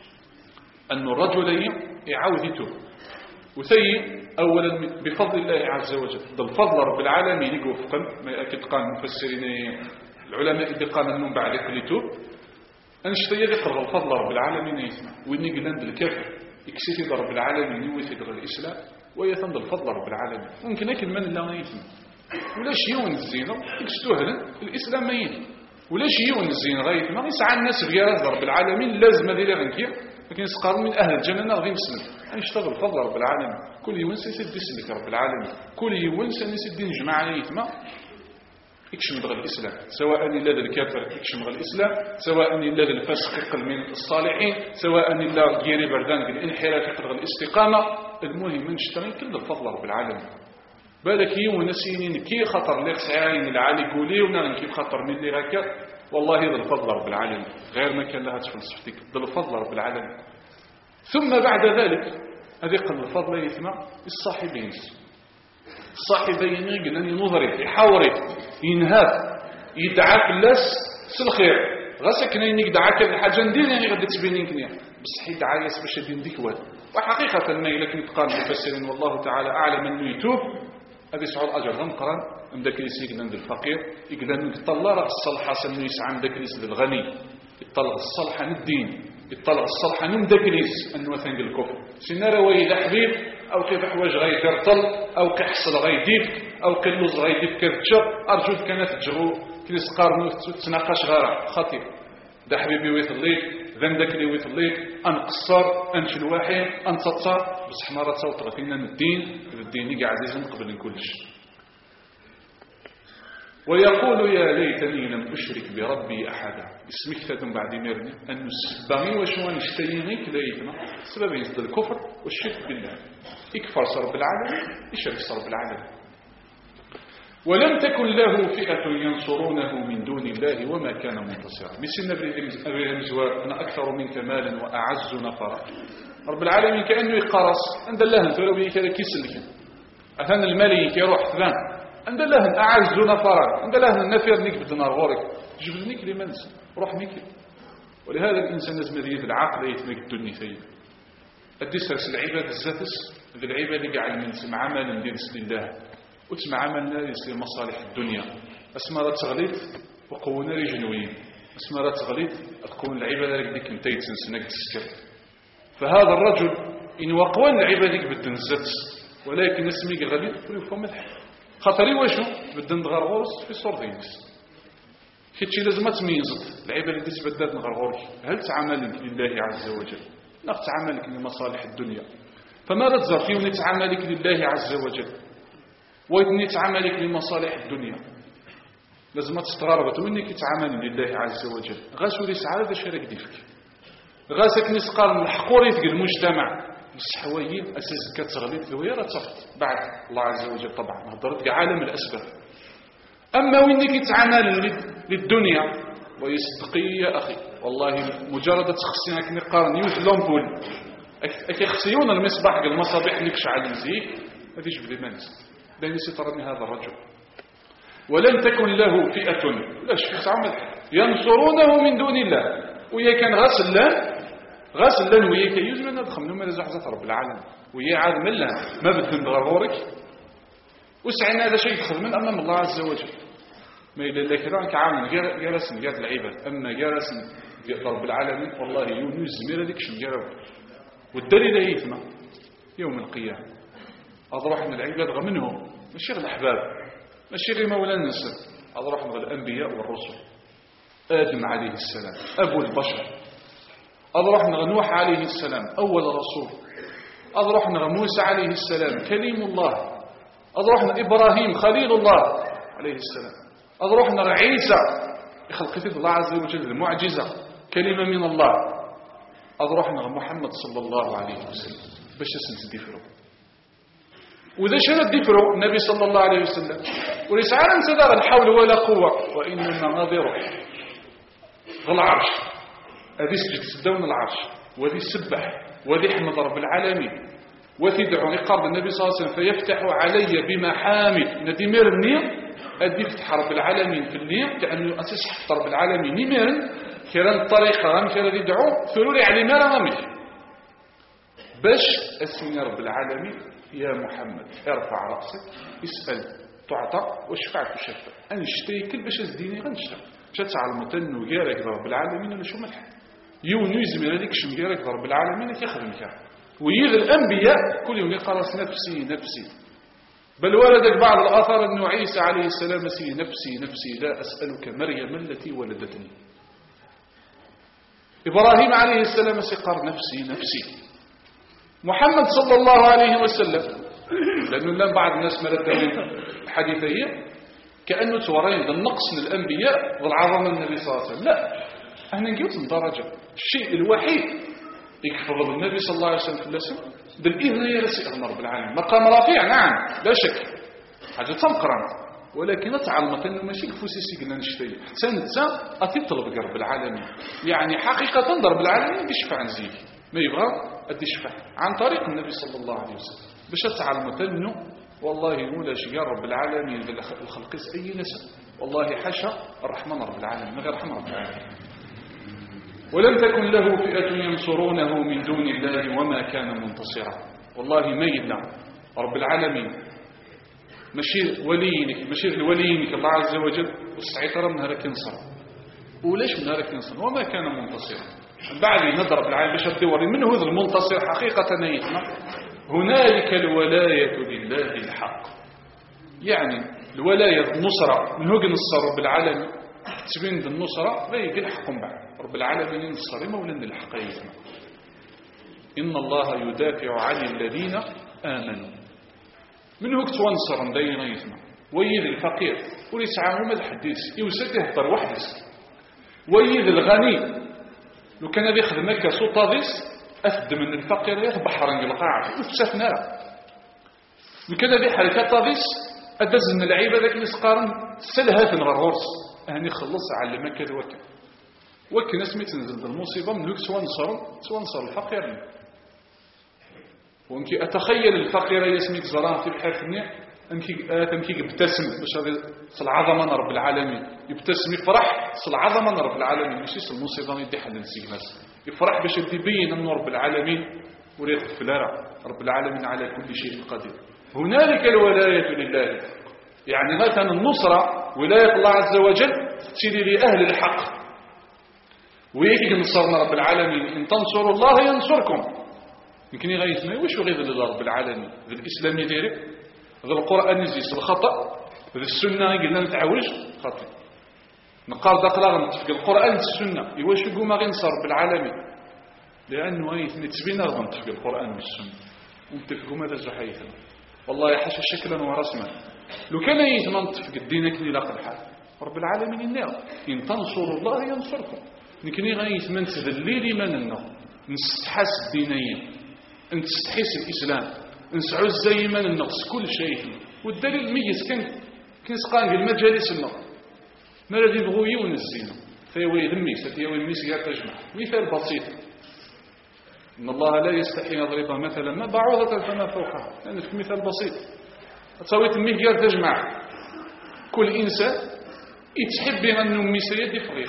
وثي أولا بفضل الله عز وجل بالفضل رب العالمين يوفقا ما أكيد قال المفسرين العلماء اللي قالوا من بعد كليتو أنشتي يقرأ الفضل رب العالمين يسمع وإني قلنا الكافر يكسيتي رب العالمين يوثي الإسلام ويثند الفضل رب العالمين ممكن أكل من الله يسمع ولا شيء الزينة يكستوهلا الإسلام ميت ولا شيء الزينة غاية ما يسعى الناس بيا رب العالمين لازم هذه غنكير لكن يسقط من أهل الجنة غير مسلم نشتغل بفضل رب العالمين كل يوم سيسد اسمك رب العالمين كل يوم سنسد نجمع عليه ما يكشم غير الإسلام سواء إلا الكافر يكشم غير الإسلام سواء إلا الفاسق يقل من الصالحين سواء إلا جيري بردان الانحراف يقل غير الاستقامة المهم نشتغل كل الفضل رب العالمين بالك يوم نسينين كي خطر لك سعين العالي قولي ونغن كيف خطر من اللي غاكا والله هذا الفضل رب العالمين غير ما كان لها تفلسفتك هذا الفضل رب العالمين ثم بعد ذلك هذه قد الفضل يسمع الصاحبين قلنا ينظري يحاوري ينهاف يدعاك الناس سلخير غاسك نينيك دعاك الحاجة ندير يعني غادي تبينين كنيا بصح يدعى ياس باش يدين ديك واد وحقيقة ما إلا كنت قال المفسرين والله تعالى أعلم أنه يتوب هذه سعود أجر غنقران من ذاك اللي سيقنا عند الفقير يقول أنه يطلع راه الصلحة سنو يسعى عند ذاك اللي الغني يطلع الصلحة الدين يطلع الصلحة من ذاك اللي أنه مثلا الكفر سينا رواي لحبيب أو كيف حواج غيترطل أو كيحصل غيديك أو كاللوز غيديك كرتشا أرجوك كانت تجرو كلي سقارنو تناقش غارة خطير دا حبيبي ويثليك ذن ذاك اللي ويثليك أنقصر أنش الواحين أنتصر بصح مرة تصوت فينا الدين يقع عزيز قبل كلش ويقول يا ليتني لم أشرك بربي أحدا اسمك ثم بعد ميرني أن السبغي وشوان اشتينيك ليتنا سبب يزد الكفر والشرك بالله يكفر صرب العالم يشرك صرب العالم ولم تكن له فئة ينصرونه من دون الله وما كان منتصرا مثل نبي المزوار أنا أكثر منك مالا وأعز نفرا رب العالمين كأنه يقرص عند الله الفروي كذا كيسلك أثنى المالي يروح ثلان عند الله أعز نفرا عند الله النفر نيك بدنا غورك جبل نيك لمنس روح نيك ولهذا الإنسان لازم يدير العقل يتمك الدنيا ثيب الدسرس العباد الزاتس ذي العباد اللي قاعد من سمع عمل نديرس لله وتسمع عملنا يصير مصالح الدنيا اسمها تغليط وقونا رجنويين اسمها تغليط تكون العبادة لك ديك انتي تنسنك تسكر فهذا الرجل إن وقوان العبادة بالتنزت ولكن اسمي غليط ويفهم ملح خطري وشو بدن غرغورس في صور دينكس كيتشي لازم تميزت العبادة اللي تبدد نغرغورك هل تعاملك لله عز وجل لا تعاملك لمصالح الدنيا فماذا تزر فيه تعاملك لله عز وجل وإني تعاملك لمصالح الدنيا لازم تستغربت وإنك تعامل لله عز وجل غاسو لي سعادة شارك ديفك غاسك نسقار الحقوري في المجتمع الصحويين أساس كتغليط ذويرة تفت بعد الله عز وجل طبعا هضرت عالم الأسباب أما وإنك تعامل للدنيا ويصدقي يا أخي والله مجرد تخصينك نقارن يوث لومبول أكي خصيون المصباح المصابيح نكشع المزيك هذه جبل منس بين سترني هذا الرجل ولم تكن له فئة لا شخص عمل ينصرونه من دون الله ويا كان غاسلا ويا كي يزمن هذا خمنوا ما لزحزة رب العالم ويا عاد ملا ما بدن بغرورك وسعنا هذا شيء يدخل من أمام الله عز وجل ما إلا الله كذا كعامل جالسن جات العباد أما جالسن رب العالمين والله يونس زمير ذيك شن جرب والدليل يثنى يوم القيامة أضرحنا العباد منهم ماشي غير الأحباب ماشي غير مولانا الناس أضرحنا غير الأنبياء والرسل آدم عليه السلام أبو البشر أضرحنا غير نوح عليه السلام أول رسول أضرحنا غير موسى عليه السلام كليم الله أضرحنا إبراهيم خليل الله عليه السلام أضرحنا غير عيسى خلقت الله عز وجل المعجزة كلمة من الله أضرحنا غير محمد صلى الله عليه وسلم باش تدفروا وإذا شرد دفروا النبي صلى الله عليه وسلم وليس عالم سدار الحول ولا قوة وإنما ناظره العرش هذه سجدون العرش وذي السبح وذي حمد رب العالمين وتدعو لقرب النبي صلى الله عليه وسلم فيفتح علي بمحامد ندمير النير أدي فتح رب العالمين في النير كأنه أساس حفظ رب العالمين نمير كيران الطريقة غام كيران يدعو ثلولي علي ما رغمش باش اسمي رب العالمين يا محمد ارفع رأسك اسأل تعطى وشفعك وشفع أنا اشتيكل باش ازديني غنشتغل شتع المتن وجارك رب العالمين ولا شو ملح يونيز من هذيك شمجارك رب العالمين كيخدم كاع ويغ الأنبياء كل يوم يقرص نفسي نفسي بل وردت بعض الآثار أنه عيسى عليه السلام سي نفسي نفسي لا أسألك مريم التي ولدتني إبراهيم عليه السلام سيقر نفسي نفسي محمد صلى الله عليه وسلم لأنه لم بعض الناس مرد من الحديثية كأنه تورين النقص من الأنبياء والعظمة النبي صلى الله عليه وسلم لا احنا نجيوت الدرجة الشيء الوحيد يكفضل النبي صلى الله عليه وسلم في اللسان بالإذن يرسي رب العالمين مقام رفيع نعم لا شك حاجة تنقرن ولكن تعلمت أنه ماشي كفوسيسي قلنا نشتري حتى نتا أتطلب رب العالمين يعني حقيقة رب العالمين يشفع نزيه ما يبغى أدي يشفع عن طريق النبي صلى الله عليه وسلم باش تعلمت أنه والله ولا شيء رب العالمين الخلق أي نسب والله حاشا الرحمن رب العالمين من غير رحمة رب العالمين ولم تكن له فئة ينصرونه من دون الله وما كان منتصرا والله ما يدنا رب العالمين ماشي ولينك ماشي الولينك الله عز وجل والسعيطرة من هذا ينصر وليش من هذا ينصر وما كان منتصرا بعد نضرب العالم باش الدوري من هو المنتصر حقيقة نيتنا هنالك الولاية لله الحق يعني الولاية النصرة من هو نصر رب العالمين تبين النصرة لا يجي الحكم بعد رب العالمين ينصر مولا للحقيقة إن الله يدافع عن الذين آمنوا من هو كتوانصر دايما يسمع ويد الفقير وليسعامه ما الحديث يوسد يهضر وحدث ويد الغني لو كان بيخدمك سلطاديس أفد من الفقير يخبحر عن القاعة وتسافنا لو كان بيحركة طاديس أدز من العيبة ذاك نسقارن سلهات من الغرس هني خلص على مكة وكا وكا ناس ميتنزل المصيبة من هيك سوانصر الفقير وانكي أتخيل الفقير يسميك زران في بحر فنيع أمكي يبتسم باش العظمة رب العالمين يبتسم يفرح العظمة رب العالمين ماشي المصيبة يدي حد الناس يفرح باش يبين أن رب العالمين وريت الفلارة رب العالمين على كل شيء قدير هنالك الولاية لله يعني مثلا النصرة ولاية الله عز وجل تشيري لأهل الحق ويجي نصرنا رب العالمين إن تنصروا الله ينصركم يمكن يغيث ما يوش غير لله رب العالمين ذي الإسلام يديري ذي القرآن يزيس الخطأ ذي السنة قلنا نتعوج خطأ نقال دقلا نتفق القرآن السنة يواش يقوم غينصر رب العالمين لأنه غيث نتبين نتفق القرآن والسنة ونتفقوا ماذا زحيثنا والله حاشا شكلا ورسما لو كان يتمنطق الدين كني لاقى الحال رب العالمين النار إن تنصروا الله ينصركم نكني غيثمن تذليل من النار نستحس الدينيين نستحس الإسلام نسعو زي من النقص كل شيء والدليل ميز كان سقان المجالس النار ما الذي يبغوا يونسينا فيوي ذميس فيوي الميس قاعد تجمع مثال بسيط إن الله لا يستحي يضرب مثلا ما بعوضة فما فوقها يعني في مثال بسيط تصويت الميس قاعد تجمع كل إنسان يتحب أنه ميسية دي فريق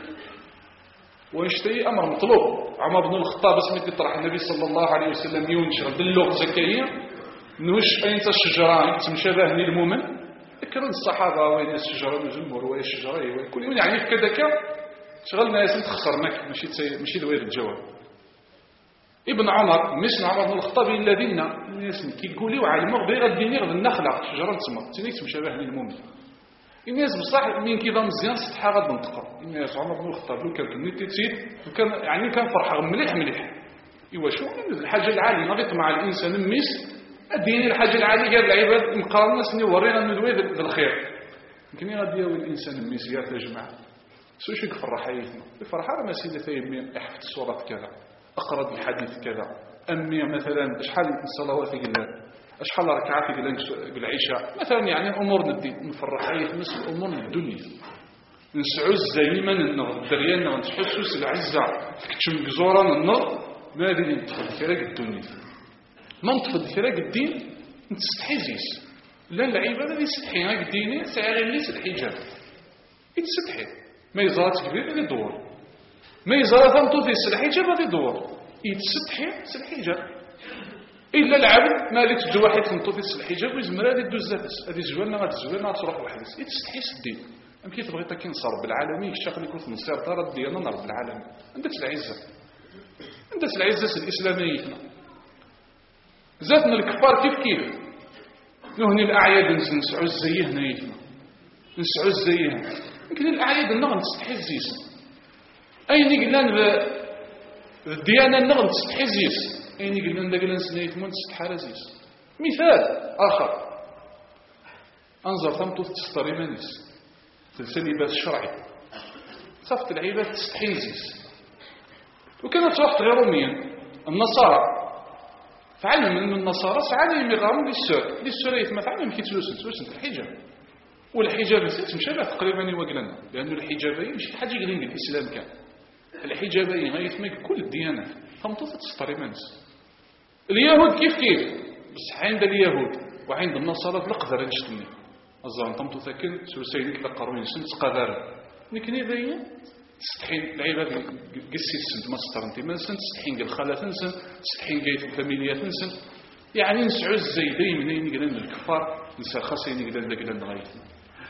ويشتري أمر مطلوب عمر بن الخطاب اسمه يطرح النبي صلى الله عليه وسلم ينشر باللغة زكية نوش أنت الشجران تمشابه للمؤمن ذكرن الصحابة وين الشجرة والجمهور وين الشجرة كل يوم يعني في كذا شغل ناس تخسر مك ماشي دوير الجواب ابن عمر مش عمر بن الخطاب الذين الناس كيقولوا علموا غير الدين غير النخلة شجرة تسمى تنيك تمشابه للمؤمن الناس بصح من كذا مزيان سطحها غاد ننطقر الناس عمر بن الخطاب لو كان كنيتي تسيد وكان يعني كان فرحه مليح ايوا شو الحاجه العاليه نغيط مع الانسان الميس الدين الحاجه العاليه قال العباد مقارنه سني ورينا من الويد بالخير يمكن غادي ياوي الانسان الميس يا جماعه شو يفرح حياتنا يفرح ما سيدي ثيمي يحفظ الصوره كذا اقرا الحديث كذا امي مثلا شحال الصلوات قال شحال ركعات بالعشاء مثلا يعني امور الدين نفرح حياتنا مثل امور الدنيا نسعوز دائما النظر دريالنا ونتحسس العزة كتشم جزورا النظر ما دي نتفضل كراك الدنيا ما نتفضل كراك الدين نتستحيزيس لا العبادة اللي يستحي هاك الديني سعر اللي الحجاب يتستحي ما يزارت كبير اللي دور ما يزرى ثمتو في الحجاب غادي يدور يتستحي الحجاب الا العبد ما اللي تدو واحد ثمتو في الحجاب ويزمر هذه دوز هذه زوالنا غادي زوالنا تروح وحدك يتستحي سدي ام كي تبغي تاكي نصر بالعالمي الشيخ اللي كنت نصير طرد ديالنا نرد بالعالمي عندك العزه الاسلاميه ذاتنا الكفار كيف نهني الاعياد نسعوا الزيه هنايتنا نسعوا الزيه يمكن الاعياد النغم تستحي الزيس اين قلنا الديانه النغم تستحي الزيس اين قلنا داك الانسانيت مون تستحى الزيس مثال اخر انظر ثمتو تستري مانيس اللباس الشرعي صفت العباد تستحي الزيس وكانت واحد غير روميا النصارى فعلم من النصارى سعالي يغارون للسور يتما فعلم كي تلوسن الحجاب والحجاب تمشى له تقريبا يوقلنا لأنه الحجابين مش حاجة قليل الإسلام كان الحجابين غيتمك كل الديانات فمطوطة تستري منس اليهود كيف بس عند اليهود وعند النصارى القدر نشتمني الظاهر طمطوطة كن سوسينك لقرون سنت قدر لكن إذا تستحين العباد قسي السنت ما سترنتي ما سنت تستحين الخالة تنسن تستحين قايت الفاميليا تنسن يعني نسعو الزيدين منين يقلن الكفار نسا خاصين يقلن لقلن غايتنا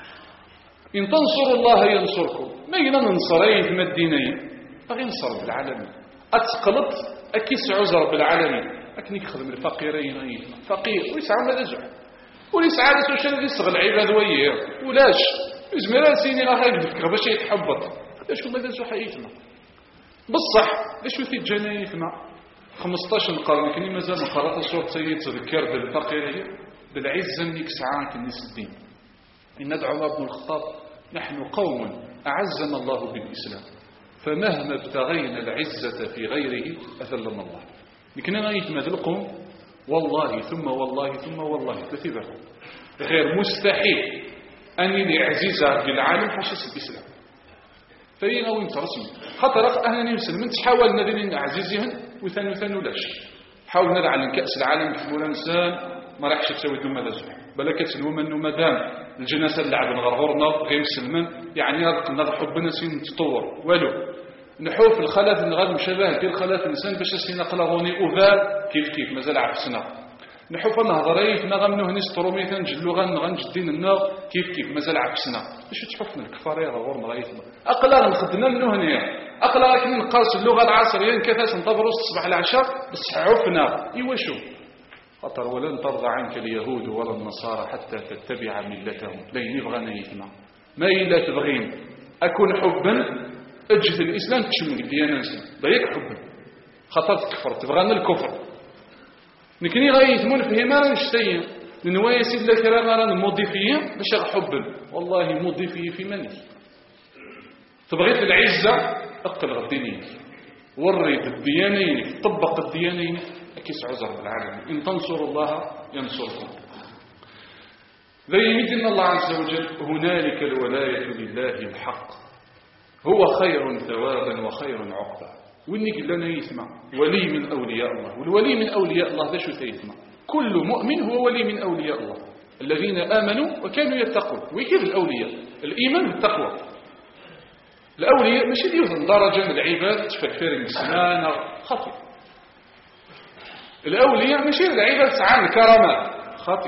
إن تنصروا الله ينصركم ما يقلن ننصرين في مدينين أغي نصر بالعالمين أتقلط أكيس عزر بالعالمين أكنيك خدم الفقيرين غايتنا فقير ويسعى ماذا زعل وليسعى لسوشان يسغل العباد وياه ولاش يزمران سيني غاية بفكر باش يتحبط ليش كما دازو حقيقتنا بصح ليش في جنايتنا 15 قرن كني مازال مقرات الصوت سيد تذكر بالفقيريه بالعزه منك ساعات الناس الدين ان ندعو عمر بن الخطاب نحن قوم اعزنا الله بالاسلام فمهما ابتغينا العزه في غيره اذلنا الله لكن غايت مذلقهم والله ثم والله ثم والله تثبت غير مستحيل ان يعزز بالعالم حشس الاسلام فهي غاوي نترسم خاطر اهلنا مسلمين تحاول نادين عزيزهم وثانو لاش حاولنا على كاس العالم كفولا انسان ما راحش تسوي لهم هذا الزوج بلا كتسلوا منه مادام الجناسه اللعب نغرغرنا غير مسلمين يعني رقنا حبنا سين تطور والو نحوف الخلاف الغاد مشابه ديال الخلاف الانسان باش سينا قلاغوني اوفال كيف مازال عفسنا نحوف نهضريت ما غنمنو هني سترومي تنجلو غنجدين النار كيف مازال عفسنا باش تحفنا الكفار يا غورنا غايتنا اقلا نخدمنا منو هنا اقلا راك نقاس اللغه العصريه كيفاش نطبروا الصباح العشاء بس عفنا ايوا شو خاطر ولن ترضى عنك اليهود ولا النصارى حتى تتبع ملتهم لا يبغى يتنا ما الا تبغين اكون حبا اجد الاسلام تشمل الديانه ضيق حبا خاطر تكفر تبغانا الكفر نكني غايثمون فهما نشتي نوايا سيد الكرام راه المضيفيه باش حبا والله مضيفيه في مني تبغيت العزه اقتل الدينين وري بالديانين طبق الديانين أكيس عذر بالعالم إن تنصروا الله ينصركم ذي يمدن الله عز وجل هنالك الولاية لله الحق هو خير ثوابا وخير عقبا وإني قلنا يسمع ولي من أولياء الله والولي من أولياء الله ذا شو سيسمع كل مؤمن هو ولي من أولياء الله الذين آمنوا وكانوا يتقون وكيف الأولياء الإيمان بالتقوى الأولياء مش يوصل درجة من العباد تفكر السنان خطئ الأولياء مش العباد عن كرامات خطئ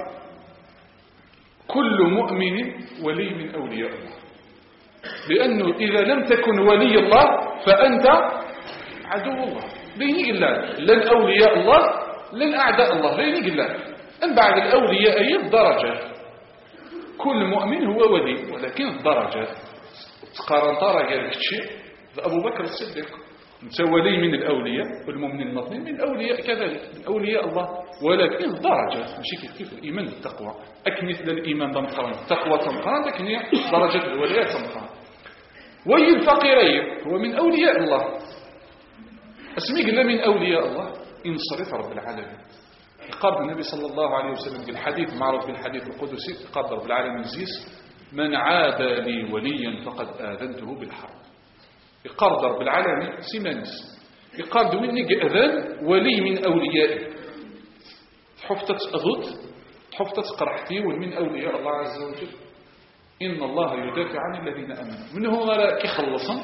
كل مؤمن ولي من أولياء الله لأنه إذا لم تكن ولي الله فأنت عدو الله بيني الله لن أولياء الله لن أعداء الله بيني الله أن بعد الأولياء أي الدرجات كل مؤمن هو ولي ولكن الدرجات تقارن درجة الشيء أبو بكر الصديق ولي من الأولياء والمؤمنين المطمئن من الأولياء كذلك من أولياء الله ولكن درجات ماشي كيف الإيمان بالتقوى مثل الإيمان بمقارن التقوى تمقارن لكن هي درجة الولايات تمقارن وي الفقيرين هو من أولياء الله اسمي قلنا من أولياء الله انصرف رب العالمين قال النبي صلى الله عليه وسلم بالحديث معروف بالحديث القدسي قال رب العالمين زيس من عاد لي وليا فقد آذنته بالحرب يقرض رب العالمين سيمانس يقرض منك أذان ولي من أوليائه تحفتت أضد تحفتت قرحتي ومن أولياء الله عز وجل إن الله يدافع عن الذين أمنوا من هو كي خلصا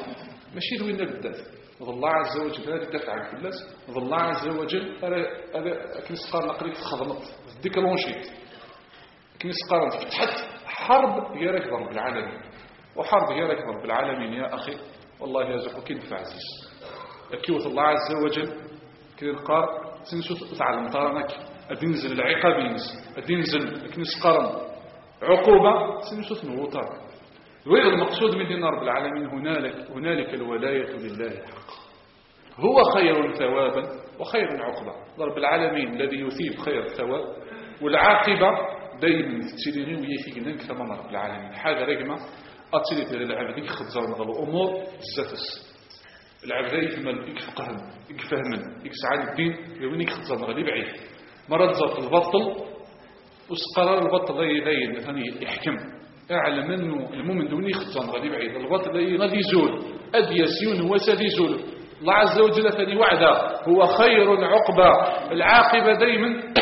ماشي دوينا بالذات الله عز وجل هذا يدافع عن الناس الله عز وجل هذا كنسقار نقريك خضمت ديك لونشيت كنسقار فتحت حرب هي راك رب العالمين وحرب هي راك رب العالمين يا أخي والله يرزقك كيف عزيز كيوت الله عز وجل كنقار سنشوف تعلم طارنك أدينزل العقاب ينزل أدينزل كنسقار عقوبة سنشوف نوطر وإذا المقصود من دين رب العالمين هنالك الولاية لله حق هو خير ثوابا وخير عقبة رب العالمين الذي يثيب خير الثواب والعاقبة دائما تسيريني ويثيقنك ثمان رب العالمين حاجة رقمة أتصيلت إلى العبد يخذ الأمور الزفس العبد يفهم يكسعان الدين يوين يخذ اللي بعيد مرة تزرط البطل وسقرار البطل ذي مثلا يحكم أعلم أنه المؤمن دوني خطان غادي بعيد الباطل غادي يزول أديسيون وسادي يزول الله عز وجل ثاني وعده هو خير عقبة العاقبة دايما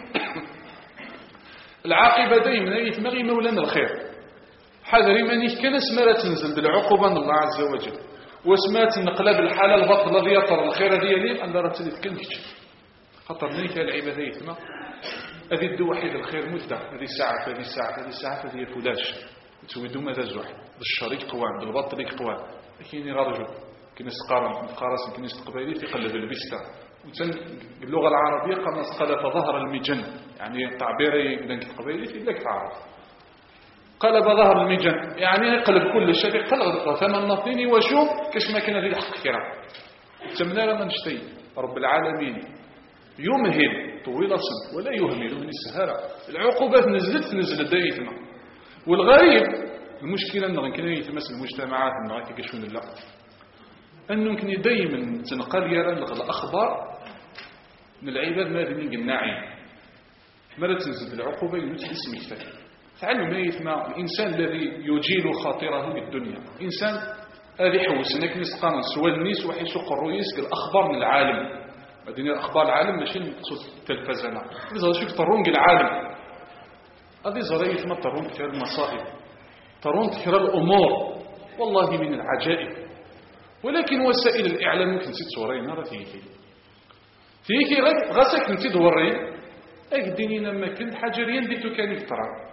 العاقبة دايما يتمغي مولانا الخير حذري مانيش كان اسمها تنزل بالعقوبة من الله عز وجل واسمها نقلب الحالة البطل الذي يطر الخير ديالي أن راه تلي تكنكش خاطر نيك العبادة يتما هذه الدو وحيد الخير مدة هذه ساعة هذه فلاش تسوي دوما ذا الزوح بالشريك قوام بالبطل قوام لكن يغرجوا كنا سقارن قارس كنا استقبالي في قلب البستا باللغة العربية قام قلب ظهر المجن يعني تعبيري لنك قبيلي في لك تعرف قلب ظهر المجن يعني قلب كل شيء قلب ثمن نطيني وشوف كش ما كان ذي الحق كرام تمنى لما نشتي رب العالمين يمهل طويل صن ولا يهمل من السهرة العقوبات نزلت دايما والغريب المشكلة أنه كان يتمس المجتمعات أنه كيشون الله أنه كان دايما تنقل يرى الأخبار من العباد ما دين الناعي ماذا تنزل العقوبة يمثل اسم كتاب تعلم ما يثمى الإنسان الذي يجيل خاطره بالدنيا إنسان هذه حوس أنك نسقان سوى النيس وحيسوق الرؤيس الأخبار من العالم بعدين الأخبار العالم ماشي نقصد التلفزة إذا شوف ترونج العالم هذه زرية ما ترون كثير المصائب ترون كثير الأمور والله من العجائب ولكن وسائل الإعلام ممكن تصورين نرى فيكي غسك نتي دورين أكديني لما كنت حاجرين ديتو كان يفترى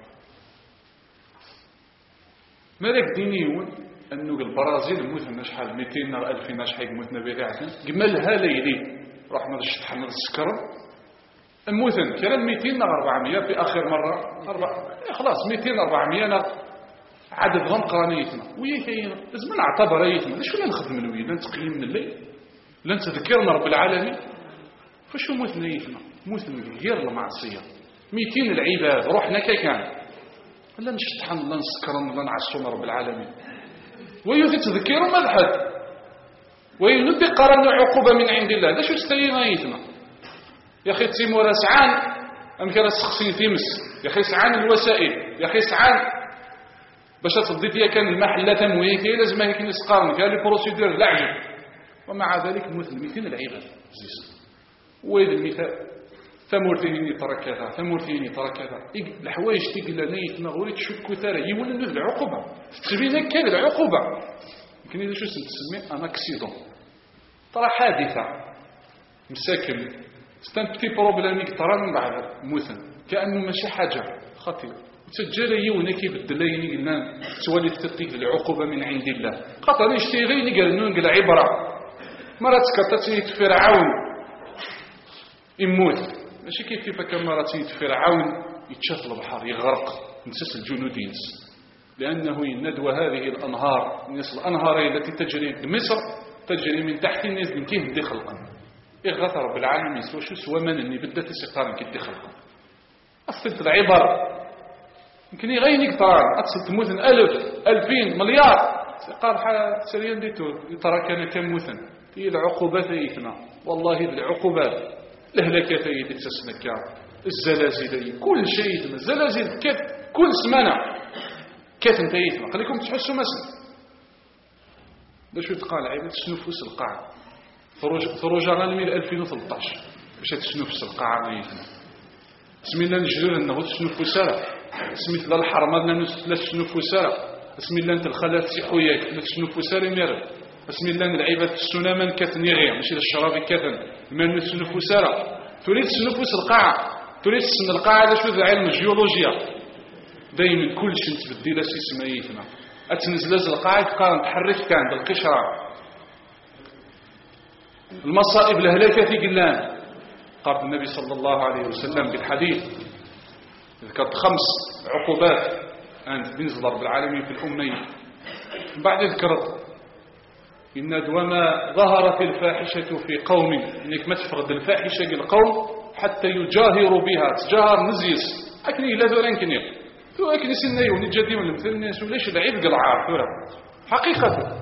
مالك دينيون أنه البرازيل موثنا شحال 200 نار 2000 شحال موثنا بغاعتنا قمالها ليلي رحنا الشطحنا السكر الموثن كان 200 نار 400 في آخر مرة خلاص 200 400 نار عدد غم قرانيتنا ويا لازم نعتبر ريتنا ليش ولا نخدم من وين نتقيم من الليل لن تذكرنا رب العالمين فشو موثنا يتنا موثنا غير المعصية 200 العباد روحنا كان لا نشطحن لا نسكرن لا نعصونا رب العالمين ويوثي تذكروا ما الحد ويندي قرن عقوبة من عند الله لا شو تستينا يتنا يا أخي تسيمو سعان أم كان السخصين تيمس يا أخي سعان الوسائل يا أخي سعان باش تصديتيا كان المحلة تمويكي لازم هيك نسقارن كان لي بروسيدور العجب ومع ذلك مثل 200 العباد زيس وين المثال ثمورتيني ترى كذا ثمورتيني ترى كذا الحوايج تيقلا نيت مغوري تشكو ثرى يولن العقوبة تبين كان العقوبة يمكن إذا شو تسمي أنا أكسيدون ترى حادثة مساكن ستانبتي بروبلاميك ترى من بعد مثل كأنه ماشي حاجة خطيرة تجري ونكي بالدليل قلنا سوالي تتقي العقوبة من عند الله خاطر يشتغيني قال نقول عبرة مرات كتاتي فرعون يموت ماشي كيف مرات فرعون يتشاف البحر يغرق نسس الجنود ينس لأنه يندوى هذه الأنهار نسل الأنهار التي تجري في مصر تجري من تحت الناس من كيه دي خلقا إغاثة رب العالمين شو سوى من أني بدأت سيقارن كي دي خلقا أصلت العبر يمكن يغينيك ترى أتصل تموثن 1000 2000 مليار قال سريان ديتو ترى كان كموثن هي العقوبات يثنى والله العقوبات الهلاكات اللي تسسنك الزلازل كل شيء يثنى الزلازل كيف كل سمانة كيف انت يثنى خليكم تحسوا مثلا باش يتقال عيبة تسنفوس القاعة فروج غانمي 2013 باش تسنفوس القاعة يثنى بسم الله نجلو لنا تسنفوسها اسمي الحرمة لا تشنفو سارة اسمي الله انت الخلاف سيحوياك لا تشنفو سارة ميرا بسم الله العباد السنة من كثني غير ماشي الشراب كثن من السنفوس راه تريد السنفوس القاعة تريد السن القاعة هذا شو ذا علم الجيولوجيا دايما كل شيء تبدل سيسميتنا اتنزلز القاعة تقارن تحرك كان بالقشرة المصائب الهلاكة في قلان قال النبي صلى الله عليه وسلم بالحديث ذكرت 5 عقوبات أن بنزل رب العالمين في الأمين بعد ذكرت إن دوما ظهرت الفاحشة في قوم إنك ما تفرد الفاحشة القوم حتى يجاهروا بها تجاهر نزيس أكني لا ذولين كنير ثم أكني سنيو نتجدي من المثل الناس وليش العيب قلعار ثورة حقيقة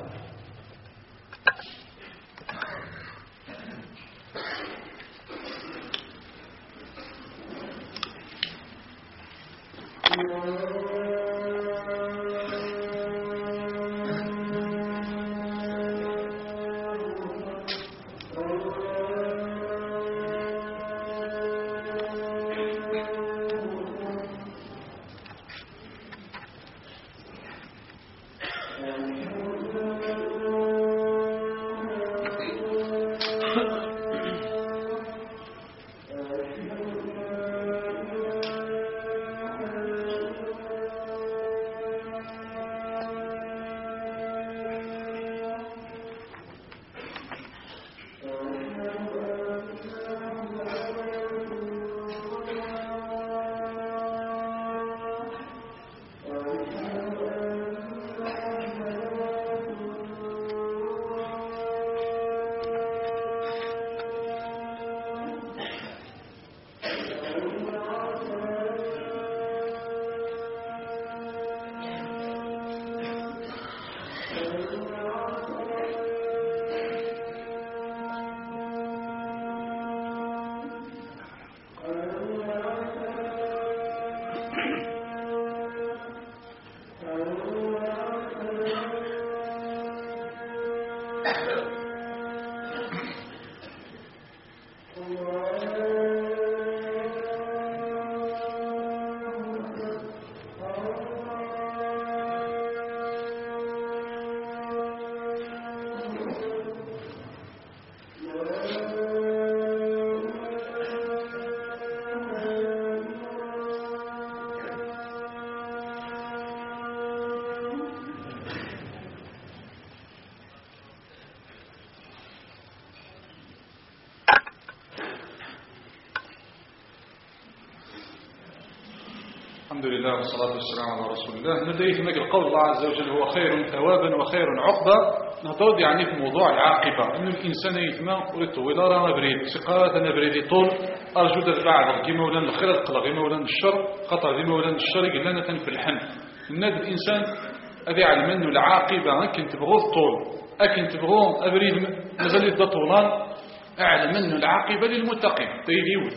الحمد لله والصلاة والسلام على رسول الله. ندعي في مجل قول الله عز وجل هو خير ثوابا وخير عقبا. نهضر يعني في موضوع العاقبة أن الإنسان يتما ويطول رانا بريد سقاط أنا بريد طول أرجو بعد كيما ولان الخير القلق كيما ولان الشر خطر كيما ولان الشر قلنا تنفلحن الناد الإنسان أذي علم أنه العاقبة أكن تبغوا الطول أكن تبغوا أبريد مازال يبدا طولان أعلم أنه العاقبة للمتقين تيديوث.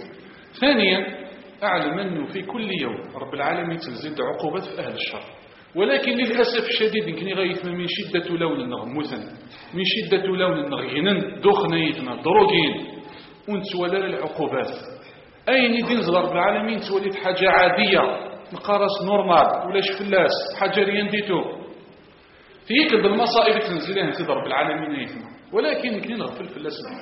ثانيا أعلم أنه في كل يوم رب العالمين تنزل عقوبات في أهل الشر، ولكن للأسف الشديد يمكن يغيثنا من شدة لون النغموثا من شدة لون النغينا دخنيتنا دروجين ونتولى العقوبات أين يدين رب العالمين توليت حاجة عادية مقارس نورمال ولا شفلاس حاجة ريانديتو في كل المصائب تنزلها انت رب العالمين يثنى، ولكن يمكن نغفل في الأسماء.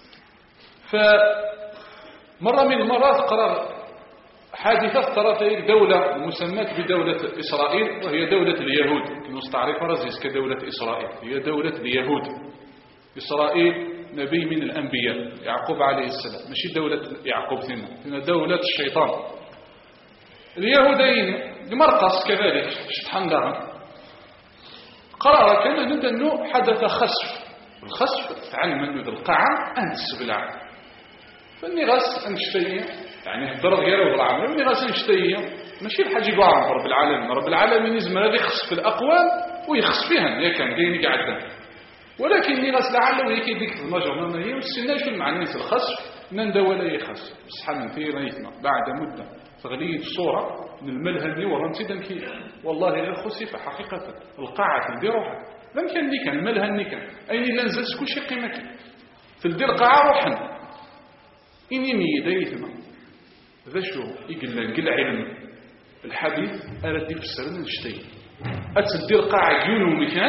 فمرة من المرات قرر حادثة طرفي دولة مسمات بدولة إسرائيل وهي دولة اليهود. نستعرف رزيز كدولة إسرائيل هي دولة اليهود. إسرائيل نبي من الأنبياء يعقوب عليه السلام ماشي دولة يعقوب ثنا دولة الشيطان. اليهودين لمرقص كذلك شطحان لها قرار كان أنه حدث خسف. الخسف تعلم أنه ذا القاعة أنس بالعام فاني غاس انشتيه يعني هضر غيره والعمل اني غاس انشتيه ماشي الحاجه يقع رب العالمين. رب العالمين يزمر هذا يخص في الاقوام ويخص فيها يا كان ديني قاعد، ولكن اني غاس لعله هيك ديك المجره هي والسنه شو المعنى في الخسف نندا ولا يخص بصح من في ريتنا بعد مده تغليت الصوره من الملهني ورنتي كي والله غير خسف حقيقه القاعه تدير روحها لم كان ديك الملهني كان اين لا نزلت كل شيء قيمته في الدير قاعه روحا إني ميدايثنا ذا شو يقول قل علم الحديث أردي في السرن نشتي أتدير قاعة جيون ومكان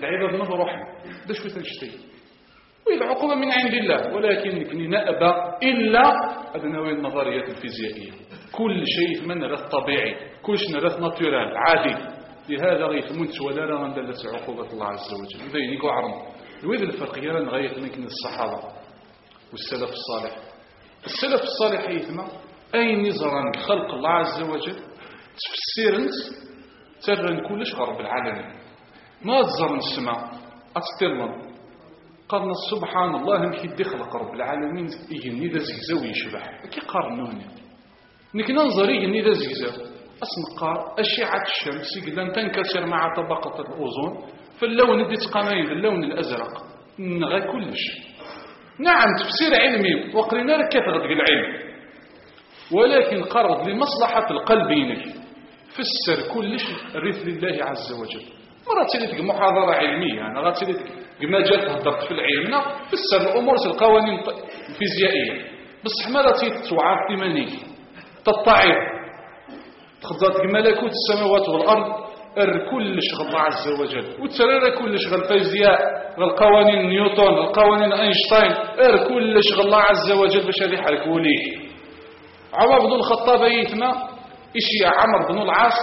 العباد مبروحين باش كنت نشتي والعقوبة من عند الله، ولكن نأبى إلا أدنى النظريات الفيزيائية. كل شيء من راه طبيعي، كل شيء راه ناتورال عادي، لهذا غيثمنت ولا راه غندلت عقوبة الله عز وجل. إذا ينيكو عرم الويد الفرق يرى نغيث من الصحابة والسلف الصالح. السلف الصالح يثمى أي نظرا خلق الله عز وجل تفسيرنت ترى كلش غرب العالمين ما تزرن السماء أتستلمن قالنا سبحان الله مكي دخلق رب العالمين يجني ذا زكزا ويشبح كي قارنوني نك ننظر يجني ذا زكزا أسنقار أشعة الشمس يقدر تنكسر مع طبقة الأوزون فاللون دي تقامين اللون الأزرق نغى كلش. نعم تفسير علمي وقرنا لك كثرة العلم، ولكن قرض لمصلحة القلب فسر كلش الرث لله عز وجل. مرة تلتك محاضرة علمية أنا غاتلتك مجال تهدرت في العلم فسر الأمور القوانين الفيزيائية بصح مرة تتوعى ثمانيك تطعير تخضرت ملكوت السماوات والأرض كلش الله عز وجل وترى كلش الفيزياء القوانين نيوتن القوانين أينشتاين كلش الله عز وجل باش هذه حركوا ليه. عمر بن الخطاب يثنى إشي عمر بن العاص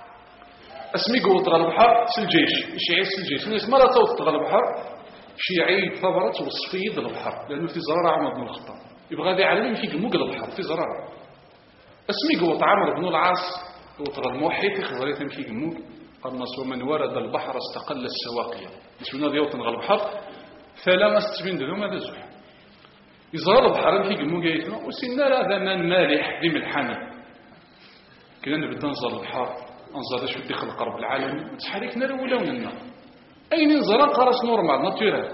اسمي قوط غال البحر سلجيش إشي عيد سلجيش الناس مرة توت غال البحر شي عيد ثبرت وصفيد البحر لأنه في زرارة عمر بن الخطاب يبغى ذي يعلم في قموق البحر في زرارة اسمي قوط عمر بن العاص قوط غال الموحيد خضريتهم في قموق الناس ومن ورد البحر استقل السواقية يسمونا ذيوطن غال البحر فلا استبين دلهم هذا زوح يزرار البحر في قموق يتنا وسينا هذا من مالح ذي ملحاني كنا نبدا نزر البحر انزر شو دخل قرب العالم تحريكنا لولون النار اي ننزر قرص نورمال ناتورال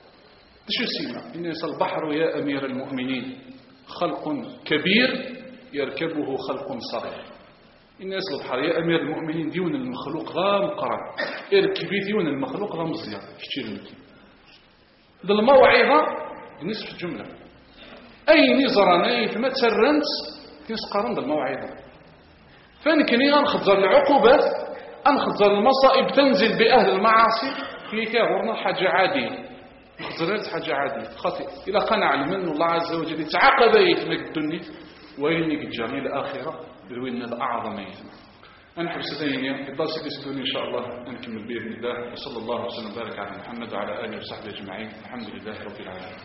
شو سيما الناس البحر يا امير المؤمنين خلق كبير يركبه خلق صغير. الناس البحر يا امير المؤمنين ديون المخلوق غا مقرن اركبي ديون المخلوق غا مزيان كثير منك ذا الموعظه نصف الجمله اي نزراني فما تسرنت تنسقرن بالموعظه فانكني غنخزر العقوبات انخزر المصائب تنزل باهل المعاصي في كاغورنا حاجه عاديه خزرت حاجه عاديه خاطئ الى قنع المن الله عز وجل يتعاقب يتمك الدنيا وينك الجميع الاخره بالوين الاعظم يتم. انا حبس ثانيه الدرس اللي ان شاء الله نكمل باذن الله وصلى الله وسلم وبارك على محمد وعلى اله وصحبه اجمعين الحمد لله رب العالمين.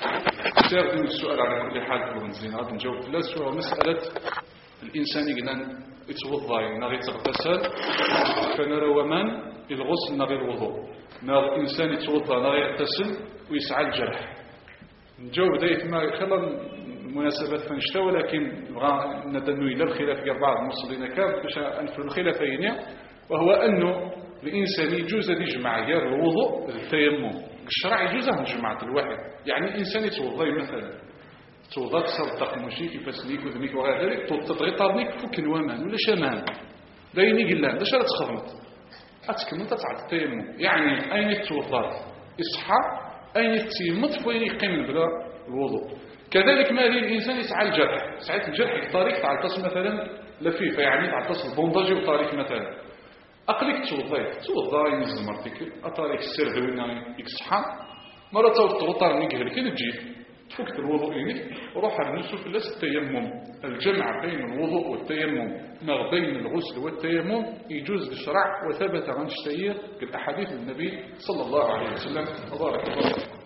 سير السؤال على كل حال ونزينا نجاوب لا سؤال مساله الانسان يقدر يتوضا نغي يغتسل فنرى ومن الغسل نغي الوضوء نغي الانسان يتوضا نغي يغتسل ويسعى الجرح. نجاوب دايت ما خلال المناسبات فنشتا ولكن بغا ندنو الى الخلاف ديال بعض المصلين كاف باش انفروا الخلافين وهو انه الانسان يجوز يجمع غير الوضوء التيمم الشرع يجوز نجمع الواحد يعني الانسان يتوضا مثلا توضا تصدق ماشي كيف تسليك وذميك وغير ذلك تضغي طارنيك فك الوامان ولا شمان دايني قلان باش راه تخدمت اتكمل تتعد التيمم يعني اين توضا اصحى اين تيمت وين يقيم بلا الوضوء. كذلك ما الانسان يسعى الجرح ساعه الجرح الطريق تعطس مثلا لفيفه يعني تعطس البونداجي وطريق مثلا اقلك توضا ينزل مرتك اطريق السر وين يصحى مره توطر نيك كي تجي تفك الوضوء إليك وروح النسو في التيمم. الجمع بين الوضوء والتيمم ما بين الغسل والتيمم يجوز للشرع وثبت عن الشيء بالأحاديث النبي صلى الله عليه وسلم وبارك الله.